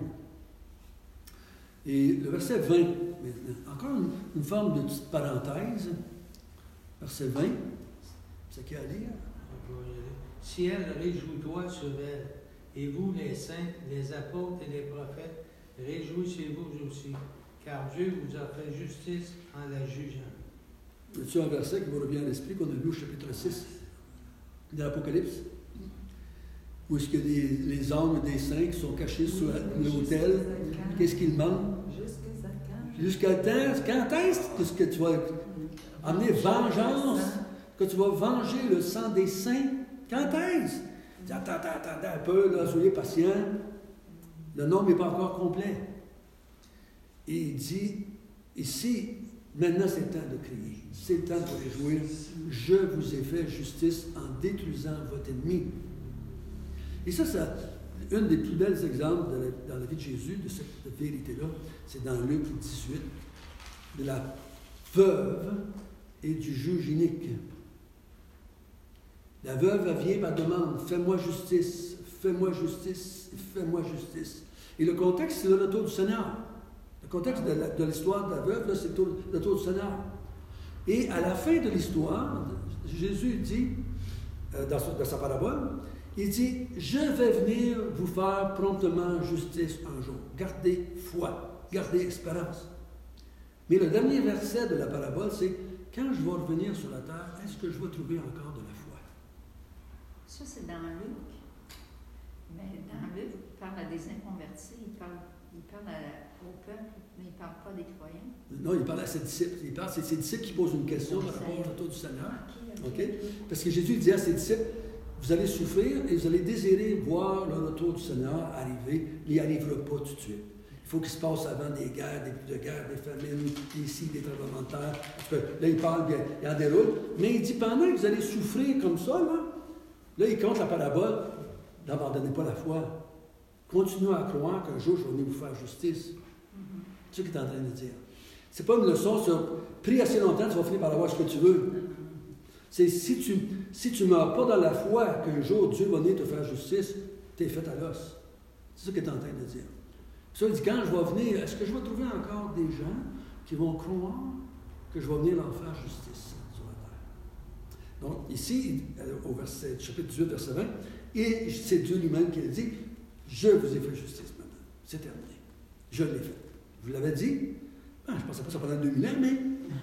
Et le verset 20, maintenant, encore une forme de petite parenthèse. Verset 20, c'est qu'il y a à lire.
Ciel, réjouis-toi sur elle, et vous, les saints, les apôtres et les prophètes, réjouissez-vous aussi, car Dieu vous a fait justice en la jugeant.
C'est un verset qui vous revient à l'esprit qu'on a lu au chapitre 6 de l'Apocalypse, où est-ce que les âmes des saints qui sont cachés sous l'autel, qu'est-ce qu'ils demandent? Jusqu'à quand est-ce que tu vas amener vengeance, que tu vas venger le sang des saints? Quand est-ce? Attends un peu, là, soyez patient. Le nombre n'est pas encore complet. Et il dit, ici, maintenant c'est le temps de crier, c'est le temps de réjouir. Je vous ai fait justice en détruisant votre ennemi. Et ça un des plus bels exemples dans la vie de Jésus, de cette vérité-là, c'est dans Luc 18, de la veuve et du juge inique. La veuve, elle vient par demande, fais-moi justice, fais-moi justice, fais-moi justice. Et le contexte, c'est le retour du Seigneur. Le contexte de l'histoire de la veuve, là, c'est le retour du Seigneur. Et à la fin de l'histoire, Jésus dit, dans sa parabole, il dit, je vais venir vous faire promptement justice un jour. Gardez foi, gardez espérance. Mais le dernier verset de la parabole, c'est, quand je vais revenir sur la terre, est-ce que je vais trouver encore de la foi?
Ça, c'est dans Luc. Mais dans Luc, il parle à des inconvertis, il parle au peuple, mais il ne parle pas des croyants.
Non, il parle à ses disciples. C'est ses disciples qui posent une question par rapport au retour du Seigneur. Okay? Parce que Jésus dit à ses disciples, vous allez souffrir et vous allez désirer voir le retour du Seigneur arriver, mais il n'arrivera pas tout de suite. Il faut qu'il se passe avant des guerres, des buts de guerre, des famines, des tremblements de terre. Là, il parle, il en déroule. Mais il dit, pendant que vous allez souffrir comme ça, là il compte la parabole, n'abandonnez pas la foi. Continuez à croire qu'un jour, je vais venir vous faire justice. C'est ce qu'il est en train de dire. Ce n'est pas une leçon sur prie assez longtemps, tu vas finir par avoir ce que tu veux. C'est si tu ne meurs pas dans la foi qu'un jour Dieu va venir te faire justice, tu es fait à l'os. C'est ce qu'il est en train de dire. Ça, il dit, quand je vais venir, est-ce que je vais trouver encore des gens qui vont croire que je vais venir leur faire justice sur la terre? Donc, ici, au chapitre 18, verset 20, et c'est Dieu lui-même qui a dit, je vous ai fait justice maintenant. C'est terminé. Je l'ai fait. Je vous l'avais dit. Je ne pensais pas que ça pendant 2000 ans, mais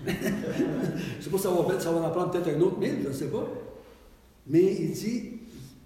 je ne sais pas si ça va en prendre peut-être un autre 1000, je ne sais pas. Mais il dit, il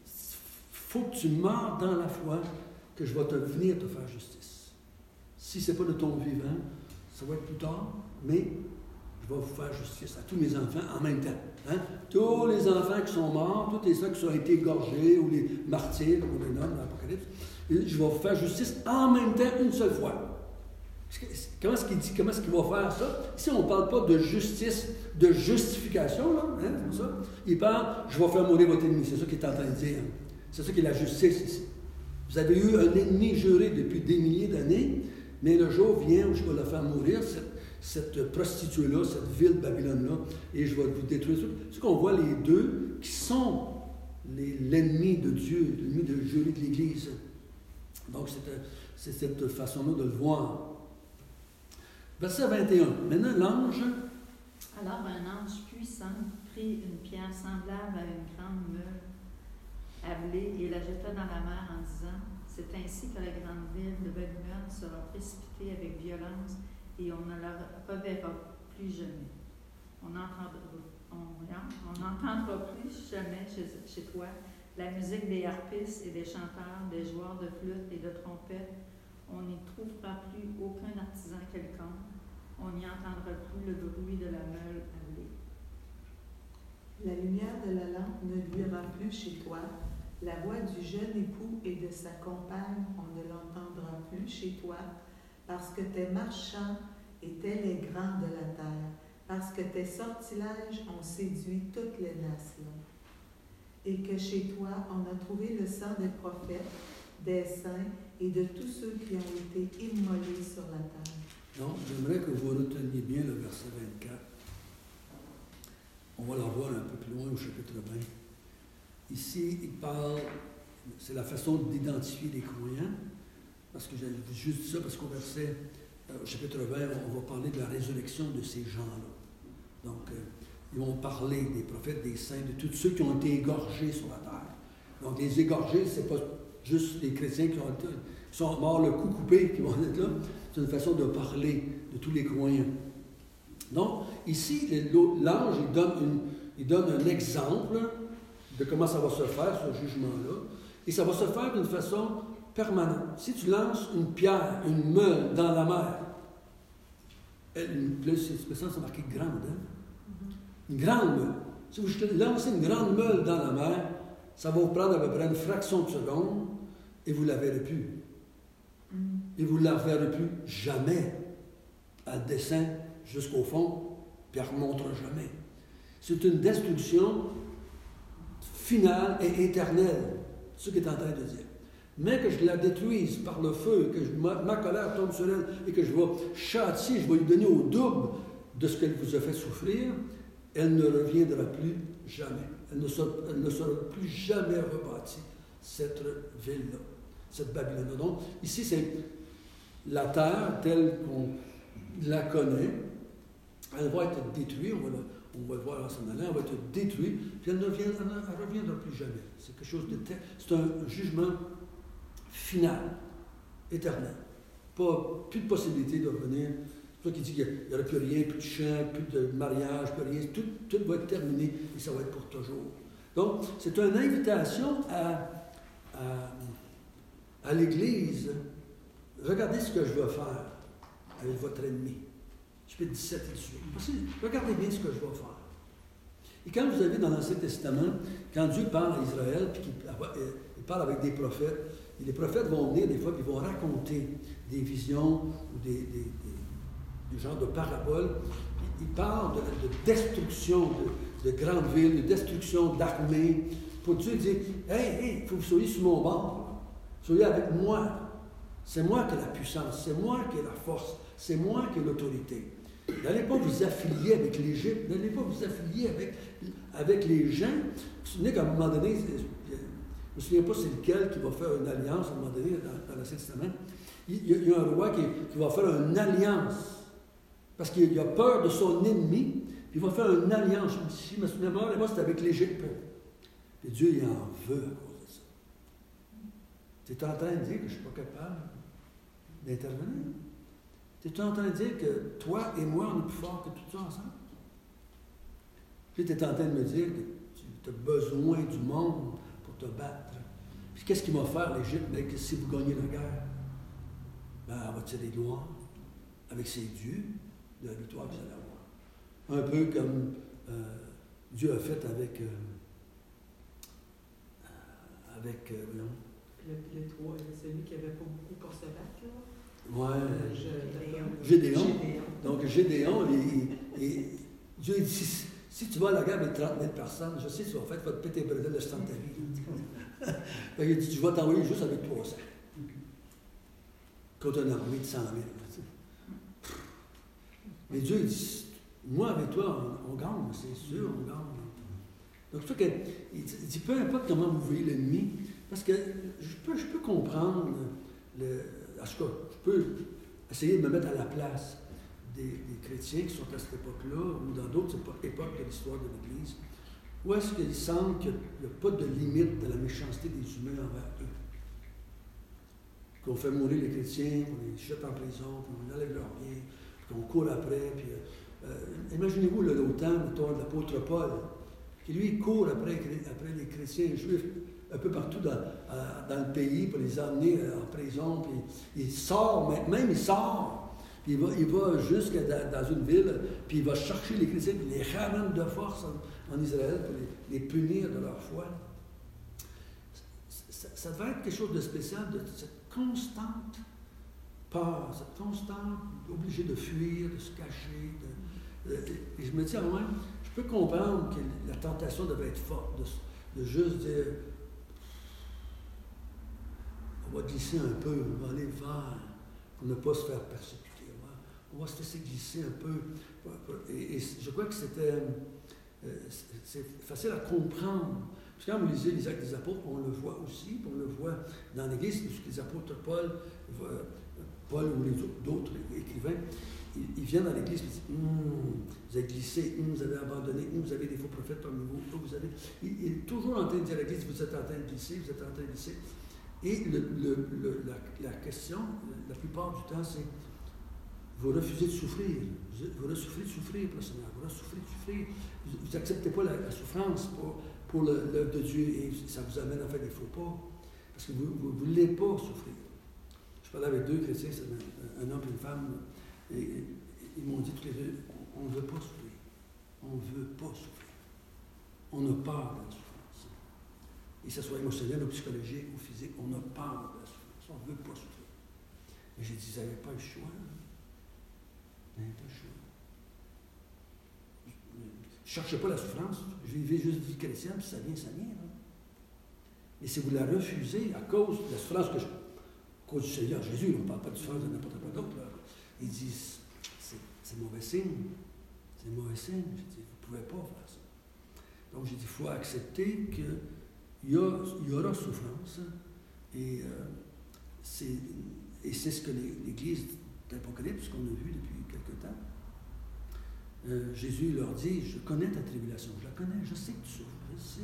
faut que tu meurs dans la foi que je vais venir te faire justice. Si ce n'est pas de ton vivant, ça va être plus tard, mais je vais vous faire justice à tous mes enfants en même temps. Hein? Tous les enfants qui sont morts, tous les gens qui ont été égorgés, ou les martyrs, comme on les nomme dans l'Apocalypse, je vais vous faire justice en même temps une seule fois. Comment est-ce qu'il dit, comment est-ce qu'il va faire ça? Ici, on ne parle pas de justice, de justification, là, hein, c'est ça. Il parle, je vais faire mourir votre ennemi. C'est ça qu'il est en train de dire. C'est ça qui est la justice ici. Vous avez eu un ennemi juré depuis des milliers d'années, mais le jour vient où je vais le faire mourir, cette prostituée-là, cette ville Babylone-là, et je vais vous détruire. C'est qu'on voit les deux qui sont l'ennemi de Dieu, l'ennemi de juré de l'Église. Donc, c'est cette façon-là de le voir. Verset 21. Maintenant, l'ange.
Alors, un ange puissant prit une pierre semblable à une grande meule avalée et la jeta dans la mer en disant, c'est ainsi que la grande ville de Babylone sera précipitée avec violence et on ne la reverra plus jamais. On n'entendra plus jamais chez toi la musique des harpistes et des chanteurs, des joueurs de flûte et de trompettes. On n'y trouvera plus aucun artisan quelconque. On n'y entendra plus le bruit de la meule avalée.
La lumière de la lampe ne luira plus chez toi. La voix du jeune époux et de sa compagne, on ne l'entendra plus chez toi, parce que tes marchands étaient les grands de la terre, parce que tes sortilèges ont séduit toutes les nations. Et que chez toi, on a trouvé le sang des prophètes, des saints et de tous ceux qui ont été immolés sur la terre.
Donc, j'aimerais que vous reteniez bien le verset 24. On va le voir un peu plus loin au chapitre 20. Ici, il parle, c'est la façon d'identifier les croyants, parce que j'ai juste dit ça, parce qu'au verset, au chapitre 20, on va parler de la résurrection de ces gens-là. Donc, ils vont parler des prophètes, des saints, de tous ceux qui ont été égorgés sur la terre. Donc, les égorgés, ce n'est pas juste les chrétiens qui sont morts le cou coupé, qui vont être là. C'est une façon de parler de tous les croyants. Donc, ici, l'ange, il donne un exemple de comment ça va se faire, ce jugement-là. Et ça va se faire d'une façon permanente. Si tu lances une pierre, une meule dans la mer, c'est marqué grande, hein? Une grande meule. Si vous lancez une grande meule dans la mer, ça va vous prendre à peu près une fraction de seconde et vous ne la verrez plus. Et vous ne la verrez plus jamais. Elle descend jusqu'au fond, puis elle ne remontera jamais. C'est une destruction finale et éternelle. C'est ce qu'il est en train de dire. mais que je la détruise par le feu, que ma colère tombe sur elle et que je vais châtier, je vais lui donner au double de ce qu'elle vous a fait souffrir, elle ne reviendra plus jamais. Elle ne sera plus jamais rebâtie, cette ville-là, cette Babylone. Donc, ici, c'est la terre telle qu'on la connaît. Elle va être détruite, on va le voir en s'en allant, elle va être détruite, puis elle ne reviendra plus jamais. C'est quelque chose de c'est un jugement final, éternel. Plus de possibilité de revenir. C'est toi qui dis qu'il n'y aura plus rien, plus de chant, plus de mariage, plus rien. Tout va être terminé et ça va être pour toujours. Donc, c'est une invitation à l'Église. Regardez ce que je vais faire avec votre ennemi. Chapitre 17 et 18. Regardez bien ce que je vais faire. Et quand vous avez dans l'Ancien Testament, quand Dieu parle à Israël, puis qu'il parle avec des prophètes, et les prophètes vont venir des fois, puis ils vont raconter des visions ou des genres de paraboles. Ils parlent de destruction de grandes villes, de destruction d'armées. Pour Dieu dire, hey, il faut que vous soyez sur mon bord. Soyez avec moi. C'est moi qui ai la puissance, c'est moi qui ai la force, c'est moi qui ai l'autorité. N'allez pas vous affilier avec l'Égypte, n'allez pas vous affilier avec les gens. Vous vous souvenez qu'à un moment donné, je ne me souviens pas c'est lequel qui va faire une alliance à un moment donné dans l'Ancien Testament. Il y a un roi qui va faire une alliance parce qu'il a peur de son ennemi, puis il va faire une alliance. Si je me souviens pas, c'était avec l'Égypte. Et Dieu il en veut à cause de ça. Tu es en train de dire que je ne suis pas capable d'intervenir? Tu es en train de dire que toi et moi, on est plus forts que tout ça ensemble? Puis tu es en train de me dire que tu as besoin du monde pour te battre. Puis qu'est-ce qu'il va faire l'Égypte? Bien, que si vous gagnez la guerre, ben, elle va tirer gloire avec ses dieux de la victoire que vous allez avoir. Un peu comme Dieu a fait avec
le 3, celui qui n'avait pas beaucoup pour se battre, là.
Ouais.
Gédéon.
Donc, Gédéon, Dieu dit, si tu vas à la guerre avec 30 000 personnes, je sais, tu vas faire, tu vas te péter les bredelles de ta vie. Il dit, tu vas t'envoyer juste avec 300. Contre une armée de 100 000. Mais Dieu dit, moi avec toi, on gagne, c'est sûr, on gagne. Donc, c'est ça qu'il dit, peu importe comment vous voyez l'ennemi, parce que je peux comprendre en tout cas, je peux essayer de me mettre à la place des chrétiens qui sont à cette époque-là, ou dans d'autres époques de l'histoire de l'Église, où est-ce qu'ils sentent qu'il n'y a pas de limite de la méchanceté des humains envers eux. Qu'on fait mourir les chrétiens, qu'on les jette en prison, qu'on enlève leurs biens, qu'on court après. Puis, imaginez-vous l'autant de l'apôtre Paul, qui lui court après les chrétiens juifs un peu partout dans le pays pour les emmener en prison. Puis il sort, même il sort, puis il va jusqu'à dans une ville, puis il va chercher les chrétiens, puis il les ramène de force en Israël pour les punir de leur foi. Ça devait être quelque chose de spécial, de cette constante peur, cette constante obligée de fuir, de se cacher. Et je me dis, je peux comprendre que la tentation devait être forte, de juste dire, on va glisser un peu, on va aller vers, pour ne pas se faire persécuter. On va se laisser glisser un peu. Et je crois que c'est facile à comprendre. Parce que quand vous lisez les Actes des Apôtres, on le voit aussi, on le voit dans l'Église, les apôtres Paul ou les d'autres écrivains, ils viennent dans l'Église et disent vous avez glissé, vous avez abandonné, vous avez des faux prophètes parmi vous, vous avez. Il est toujours en train de dire à l'Église vous êtes en train de glisser, vous êtes en train de glisser. Et la question, la plupart du temps, c'est vous refusez de souffrir. Vous refusez de souffrir pour le Seigneur. Vous refusez de souffrir. Vous n'acceptez pas la souffrance pour l'œuvre de Dieu et ça vous amène à faire des faux pas. Parce que vous ne voulez pas souffrir. Je parlais avec deux chrétiens, un homme et une femme, et ils m'ont dit tous les deux on ne veut pas souffrir. On ne veut pas souffrir. On a peur de la souffrance. Et que ce soit émotionnel ou psychologique ou physique, on a peur de la souffrance. On ne veut pas souffrir. Mais j'ai dit, vous n'avez pas le choix. Vous n'avez pas le choix. Je ne cherche pas la souffrance. Je vivais juste vie chrétienne, puis ça vient. Hein. Et si vous la refusez à cause de la souffrance à cause du Seigneur Jésus, on ne parle pas de souffrance de n'importe quoi d'autre, là. Ils disent, c'est mauvais signe. C'est mauvais signe. Je dis, vous ne pouvez pas faire ça. Donc, j'ai dit, il faut accepter qu'il y aura souffrance. Et c'est ce que l'Église d'Apocalypse, qu'on a vu depuis quelque temps, Jésus leur dit, je connais ta tribulation, je la connais, je sais que tu souffres, je sais.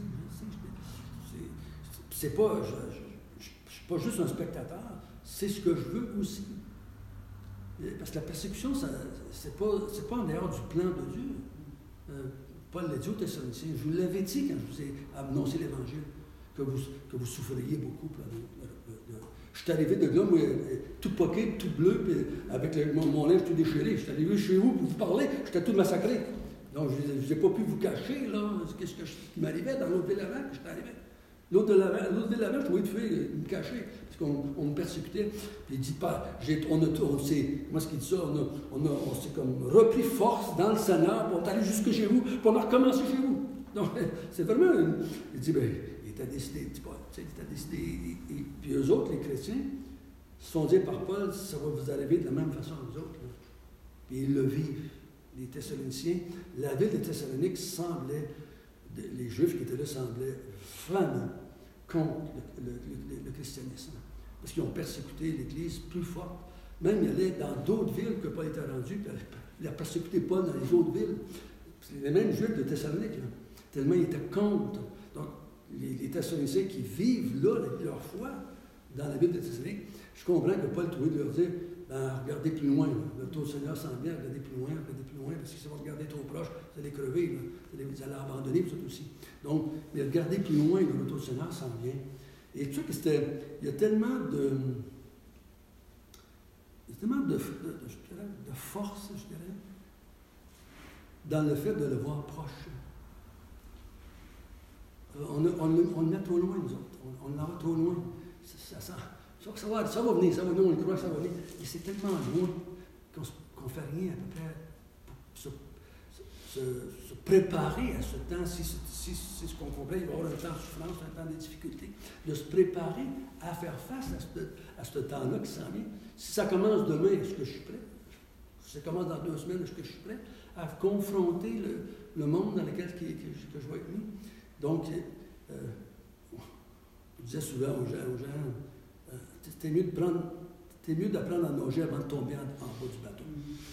C'est pas, je suis pas juste un spectateur, c'est ce que je veux aussi. Parce que la persécution, c'est pas en dehors du plan de Dieu. Paul l'a dit aux Thessaloniciens, je vous l'avais dit quand je vous ai annoncé l'Évangile, que vous souffriez beaucoup. Je suis arrivé de là, moi, tout poqué, tout bleu, puis avec mon linge tout déchiré. Je suis arrivé chez vous pour vous parler, j'étais tout massacré. Donc, je n'ai pas pu vous cacher, là, qu'est-ce qui m'arrivait dans l'autre ville avant que j'étais arrivé. L'autre ville avant, je trouvais de faire me cacher, parce qu'on me persécutait. Puis il dit pas, comment est-ce qu'il dit ça? On s'est comme repris force dans le Seigneur pour aller jusque chez vous, pour recommencer chez vous. Donc, c'est vraiment. Il dit, bien, il était décidé, il était décidé. Et puis eux autres, les chrétiens, se sont dit par Paul, ça va vous arriver de la même façon que vous autres. Là. Puis ils le vivent. Les Thessaloniciens, la ville de Thessalonique semblait, les Juifs qui étaient là semblaient vraiment contre le christianisme. Parce qu'ils ont persécuté l'Église plus forte. Même il allait dans d'autres villes que Paul était rendu, puis il a persécuté Paul dans les autres villes. Les mêmes Juifs de Thessalonique, là, tellement ils étaient contre. Donc, les Thessaloniciens qui vivent là leur foi dans la ville de Thessalonique, je comprends que Paul trouvait de leur dire, regardez plus loin, là. Le retour du Seigneur s'en vient, regardez plus loin, parce que si vous regardez trop proche, vous allez crever, là. Vous allez abandonner, vous autres aussi. Donc, mais regardez plus loin, le retour du Seigneur s'en vient. Et tu sais que il y a tellement de force, je dirais, dans le fait de le voir proche. On le met trop loin, nous autres. On l'en va trop loin. Ça va venir, on le croit que ça va venir. Et c'est tellement loin qu'on ne fait rien à peu près pour se préparer à ce temps. Si c'est ce qu'on comprend, il va y avoir un temps de souffrance, un temps de difficulté. De se préparer à faire face à ce temps-là qui s'en vient. Si ça commence demain, est-ce que je suis prêt? Si ça commence dans 2 semaines, est-ce que je suis prêt à confronter le monde dans lequel que je vais être mis? Donc, je disais souvent aux gens, c'était mieux d'apprendre à nager avant de tomber en bas du bateau.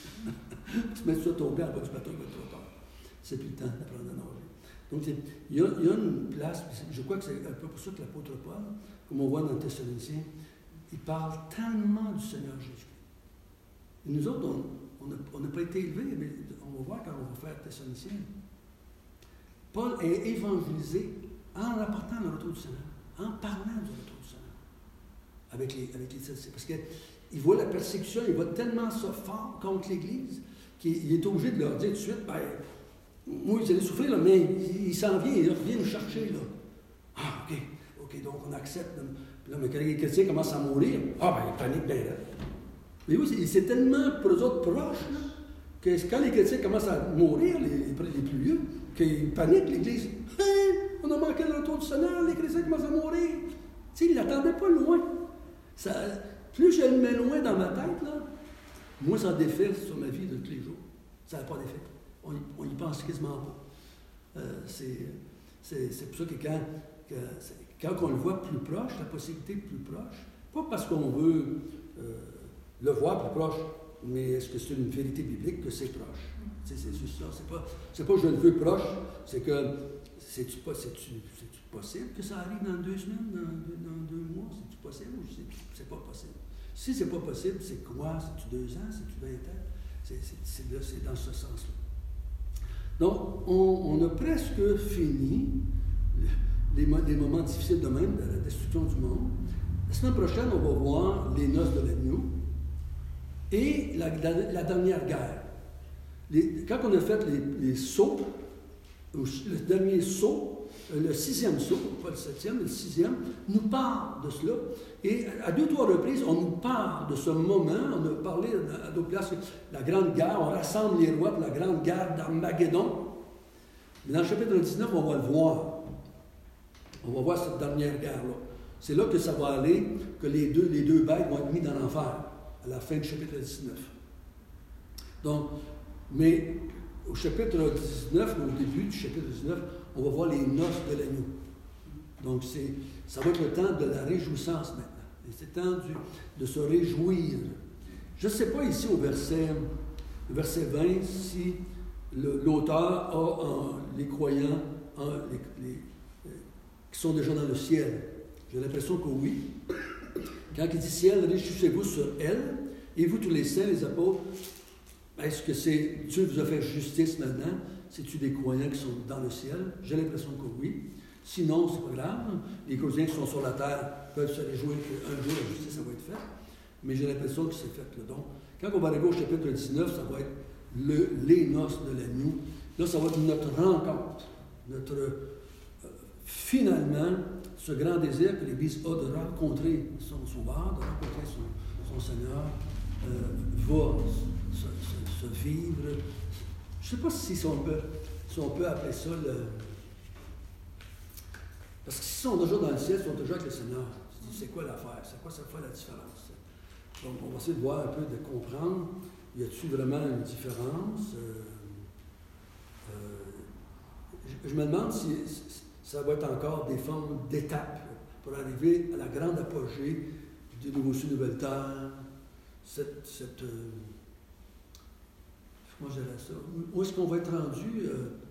Tu mets ça tomber en bas du bateau, il va être trop tard. C'est plus le temps d'apprendre à nager. Donc, il y a une place, je crois que c'est un peu pour ça que l'apôtre Paul, comme on voit dans le Thessaloniciens, il parle tellement du Seigneur Jésus. Et nous autres, on n'a pas été élevés, mais on va voir quand on va faire Thessaloniciens. Paul est évangélisé en rapportant le retour du Seigneur, en parlant du retour du Seigneur avec les Thessaloniciens. Parce qu'il voit la persécution, il voit tellement ça fort contre l'Église qu'il est obligé de leur dire tout de suite, moi, ils allaient souffrir, là, mais il s'en vient, il revient nous chercher. Là. Ah, OK, donc on accepte. Là, mais quand les chrétiens commencent à mourir, ils paniquent bien là. Mais oui, c'est tellement pour eux autres proches, là, que quand les chrétiens commencent à mourir, les plus vieux, qu'ils paniquent, l'Église. Hey, on a manqué le retour du Seigneur, les chrétiens commencent à mourir. Tu sais, ils ne l'attendaient pas loin. Plus je le mets loin dans ma tête, là, moins ça défait sur ma vie de tous les jours. Ça n'a pas d'effet. On y pense quasiment pas. C'est pour ça que quand on le voit plus proche, la possibilité plus proche, pas parce qu'on veut le voir plus proche, mais est-ce que c'est une vérité biblique que c'est proche? C'est juste ça. C'est pas je le veux proche, c'est que c'est-tu possible que ça arrive dans 2 semaines, dans 2 mois? C'est-tu possible ou c'est pas possible? Si c'est pas possible, c'est quoi? C'est-tu 2 ans? C'est-tu 20 ans? C'est dans ce sens-là. Donc, on a presque fini les moments difficiles de même, de la destruction du monde. La semaine prochaine, on va voir les noces de l'agneau et la dernière guerre. Quand on a fait les sauts, le dernier saut, le 6e saut, pas le 7e, mais le 6e, nous parle de cela. Et à 2 ou 3 reprises, on nous parle de ce moment. On a parlé à d'autres places, la grande guerre, on rassemble les rois pour la grande guerre d'Armageddon. Mais dans le chapitre 19, on va le voir. On va voir cette dernière guerre-là. C'est là que ça va aller, que les deux bêtes vont être mis dans l'enfer, à la fin du chapitre 19. Donc, mais au chapitre 19, au début du chapitre 19, on va voir les noces de l'agneau. Donc, ça va être le temps de la réjouissance maintenant. Et c'est le temps de se réjouir. Je ne sais pas ici au verset 20 si l'auteur a les croyants qui sont déjà dans le ciel. J'ai l'impression que oui. Quand il dit ciel, réjouissez-vous sur elle, et vous tous les saints, les apôtres, est-ce que c'est Dieu vous a fait justice maintenant? C'est-tu des croyants qui sont dans le ciel? J'ai l'impression que oui. Sinon, c'est pas grave. Les croyants qui sont sur la terre peuvent se réjouir qu'un jour la justice ça va être faite. Mais j'ai l'impression que c'est fait. Donc, quand on va arriver au chapitre 19, ça va être les noces de l'agneau. Là, ça va être notre rencontre. Finalement, ce grand désir que l'Église a de rencontrer son Sauveur, de rencontrer son Seigneur, va se vivre. Je ne sais pas si on peut appeler ça le... Parce que s'ils sont déjà dans le ciel, ils sont déjà avec le Seigneur. C'est quoi l'affaire? C'est quoi ça fait la différence? Donc, on va essayer de voir un peu, de comprendre. Y a-t-il vraiment une différence? Je me demande si ça va être encore des formes d'étapes pour arriver à la grande apogée du nouveau ciel, nouvelle terre. Comment je dirais ça? Où est-ce qu'on va être rendu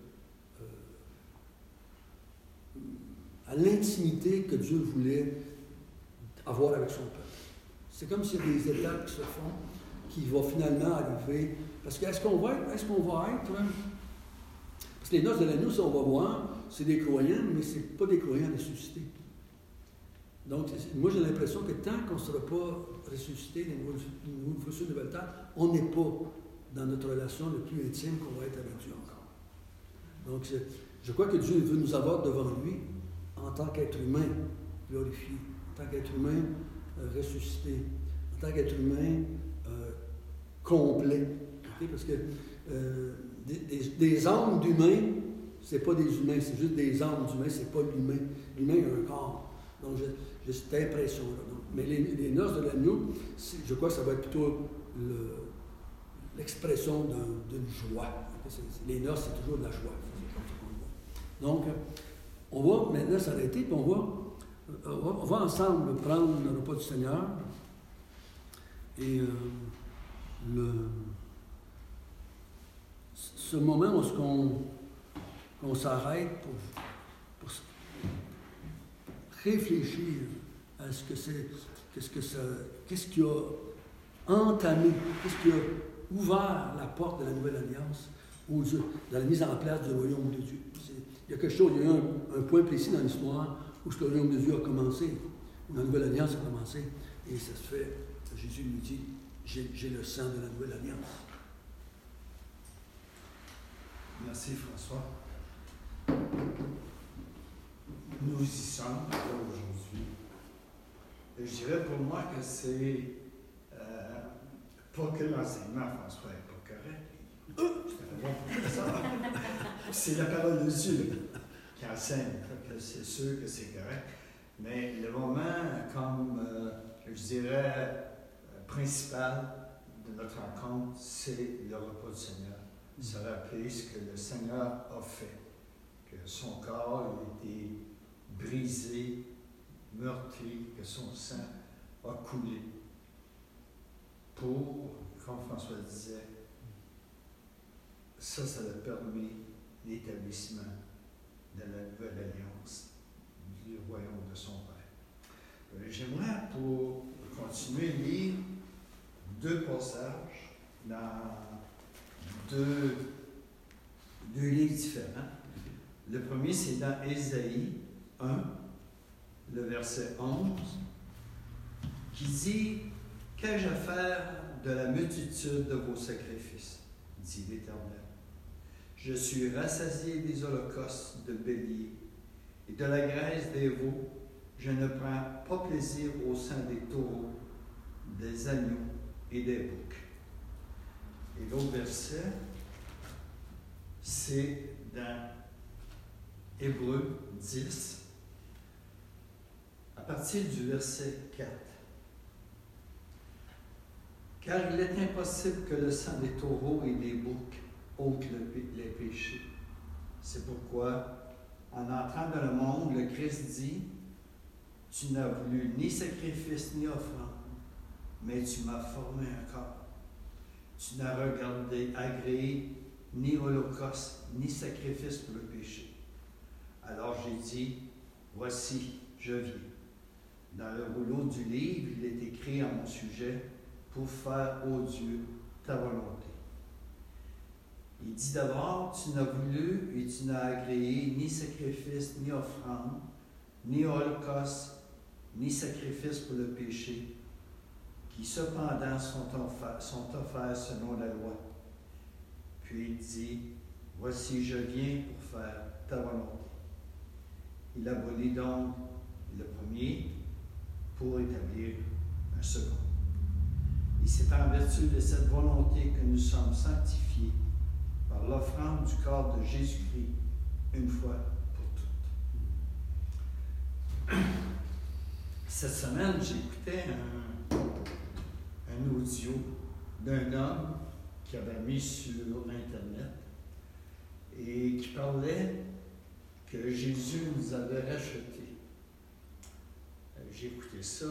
à l'intimité que Dieu voulait avoir avec son peuple? C'est comme s'il y a des étapes qui se font, qui vont finalement arriver. Parce que est-ce qu'on va être, parce que les noces de l'agneau, ça on va voir, c'est des croyants, mais ce n'est pas des croyants ressuscités. Donc, moi j'ai l'impression que tant qu'on ne sera pas ressuscité, les nouveaux cieux, nouvelle terre, on n'est pas dans notre relation le plus intime qu'on va être avec Dieu encore. Donc, je crois que Dieu veut nous avoir devant lui en tant qu'être humain glorifié, en tant qu'être humain ressuscité, en tant qu'être humain complet. Okay? Parce que des âmes d'humains, c'est pas des humains, c'est juste des âmes d'humains, c'est pas l'humain. L'humain a un corps. Donc, j'ai cette impression-là. Mais les noces de l'agneau, je crois que ça va être plutôt l'expression d'une joie. Les noces, c'est toujours de la joie. Donc, on va maintenant s'arrêter, puis on va ensemble prendre le repas du Seigneur. Et ce moment où on s'arrête pour réfléchir à ce que c'est, qu'est-ce qui a entamé, qu'est-ce qui a ouvert la porte de la nouvelle alliance, ou dans la mise en place du royaume de Dieu. Il y a quelque chose, il y a eu un point précis dans l'histoire où le royaume de Dieu a commencé, où la nouvelle alliance a commencé, et ça se fait, Jésus nous dit, j'ai le sang de la nouvelle alliance.
Merci François. Nous y sommes aujourd'hui. Et je dirais pour moi que c'est pas que l'enseignement, François, n'est pas correct. C'est la parole de Dieu qui enseigne. C'est sûr que c'est correct. Mais le moment, comme je dirais, principal de notre rencontre, c'est le repas du Seigneur. Se rappeler ce que le Seigneur a fait. Que son corps a été brisé, meurtri, que son sang a coulé. Pour, comme François disait, ça a permis l'établissement de la nouvelle alliance du royaume de son Père. J'aimerais, pour continuer, lire deux passages dans deux livres différents. Le premier, c'est dans Ésaïe 1, le verset 11, qui dit « Qu'ai-je à faire de la multitude de vos sacrifices, dit l'Éternel. Je suis rassasié des holocaustes de béliers et de la graisse des veaux. Je ne prends pas plaisir au sang des taureaux, des agneaux et des boucs. » Et l'autre verset, c'est dans Hébreux 10, à partir du verset 4. Car il est impossible que le sang des taureaux et des boucs ôte les péchés. C'est pourquoi, en entrant dans le monde, le Christ dit, « Tu n'as voulu ni sacrifice ni offrande, mais tu m'as formé un corps. Tu n'as agréé ni holocauste, ni sacrifice pour le péché. Alors j'ai dit, voici, je viens. Dans le rouleau du livre, il est écrit à mon sujet, pour faire, ô Dieu, ta volonté. Il dit d'abord, tu n'as voulu et tu n'as agréé ni sacrifice, ni offrande, ni holocauste, ni sacrifice pour le péché, qui cependant sont offerts selon la loi. Puis il dit, voici, je viens pour faire ta volonté. Il abolit donc le premier pour établir un second. Et c'est en vertu de cette volonté que nous sommes sanctifiés par l'offrande du corps de Jésus-Christ une fois pour toutes. Cette semaine, j'écoutais un audio d'un homme qui avait mis sur Internet et qui parlait que Jésus nous avait rachetés. J'ai écouté ça,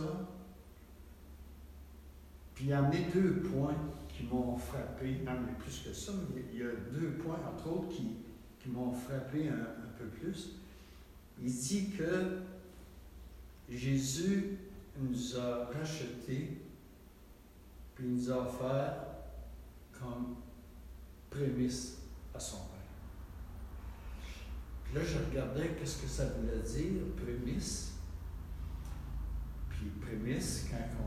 puis il y a amené 2 points qui m'ont frappé, non mais plus que ça, mais il y a 2 points, entre autres, qui m'ont frappé un peu plus. Il dit que Jésus nous a rachetés, puis il nous a offert comme prémisse à son Père. Puis là, je regardais qu'est-ce que ça voulait dire, prémisse. Puis prémisse,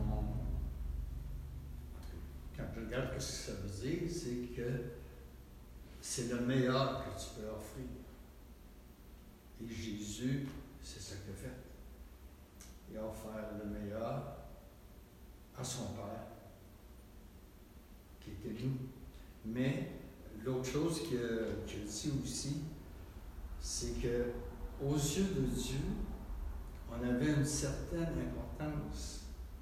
quand je regarde ce que ça veut dire, c'est que c'est le meilleur que tu peux offrir. Et Jésus, c'est ça qu'il a fait. Il a offert le meilleur à son Père, qui était nous. Mais l'autre chose qu'il a dit aussi, c'est que aux yeux de Dieu, on avait une certaine importance.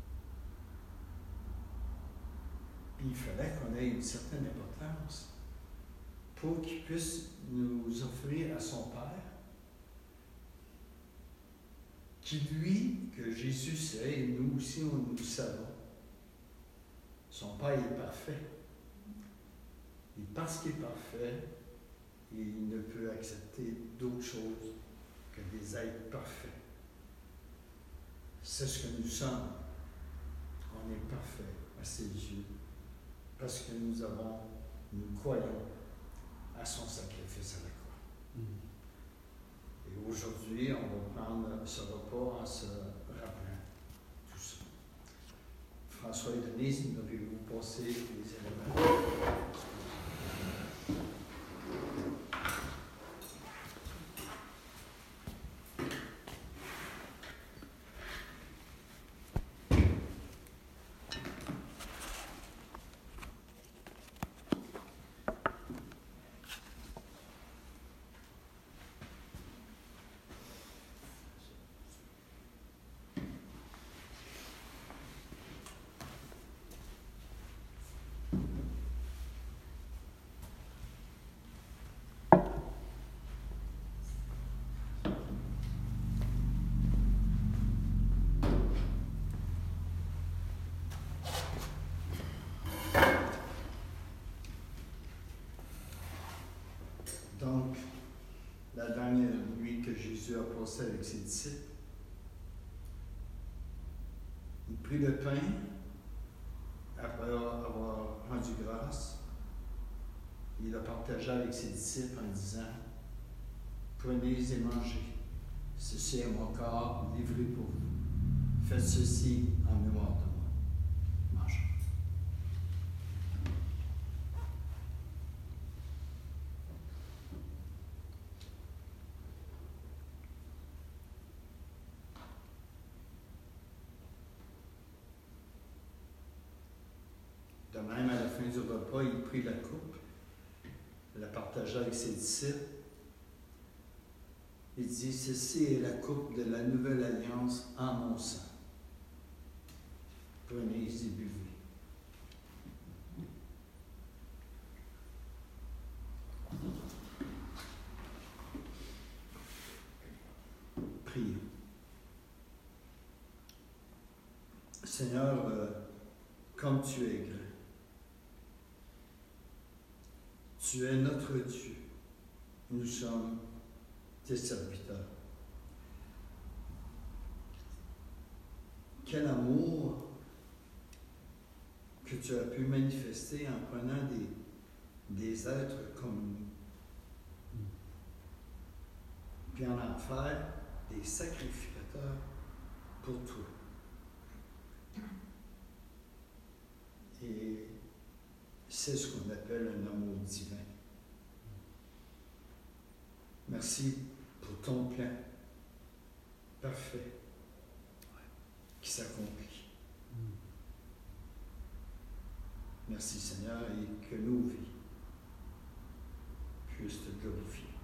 Puis il fallait qu'on ait une certaine importance pour qu'il puisse nous offrir à son Père, qui lui, que Jésus sait, et nous aussi, nous savons, son Père est parfait. Et parce qu'il est parfait, il ne peut accepter d'autre chose que des êtres parfaits. C'est ce que nous sommes. On est parfait à ses yeux parce que nous croyons à son sacrifice à la croix. Et aujourd'hui, on va prendre ce repas en se rappelant tout ça. François et Denise, avez-vous passé les éléments? Donc, la dernière nuit que Jésus a passée avec ses disciples, il prit le pain après avoir rendu grâce. Il le partagea avec ses disciples en disant, « Prenez et mangez. Ceci est mon corps livré pour vous. Faites ceci en mémoire de moi. » Mangez. De même, à la fin du repas, il prit la coupe, la partagea avec ses disciples Il dit, ceci est la coupe de la nouvelle alliance en mon sang. Prenez et buvez. Prions. Seigneur, comme tu es grand, tu es notre Dieu. Nous sommes tes serviteurs. Quel amour que tu as pu manifester en prenant des êtres comme nous, puis en faire des sacrificateurs pour toi. Et c'est ce qu'on appelle un amour divin. Merci pour ton plan parfait qui s'accomplit. Merci Seigneur et que nos vies puissent te glorifier.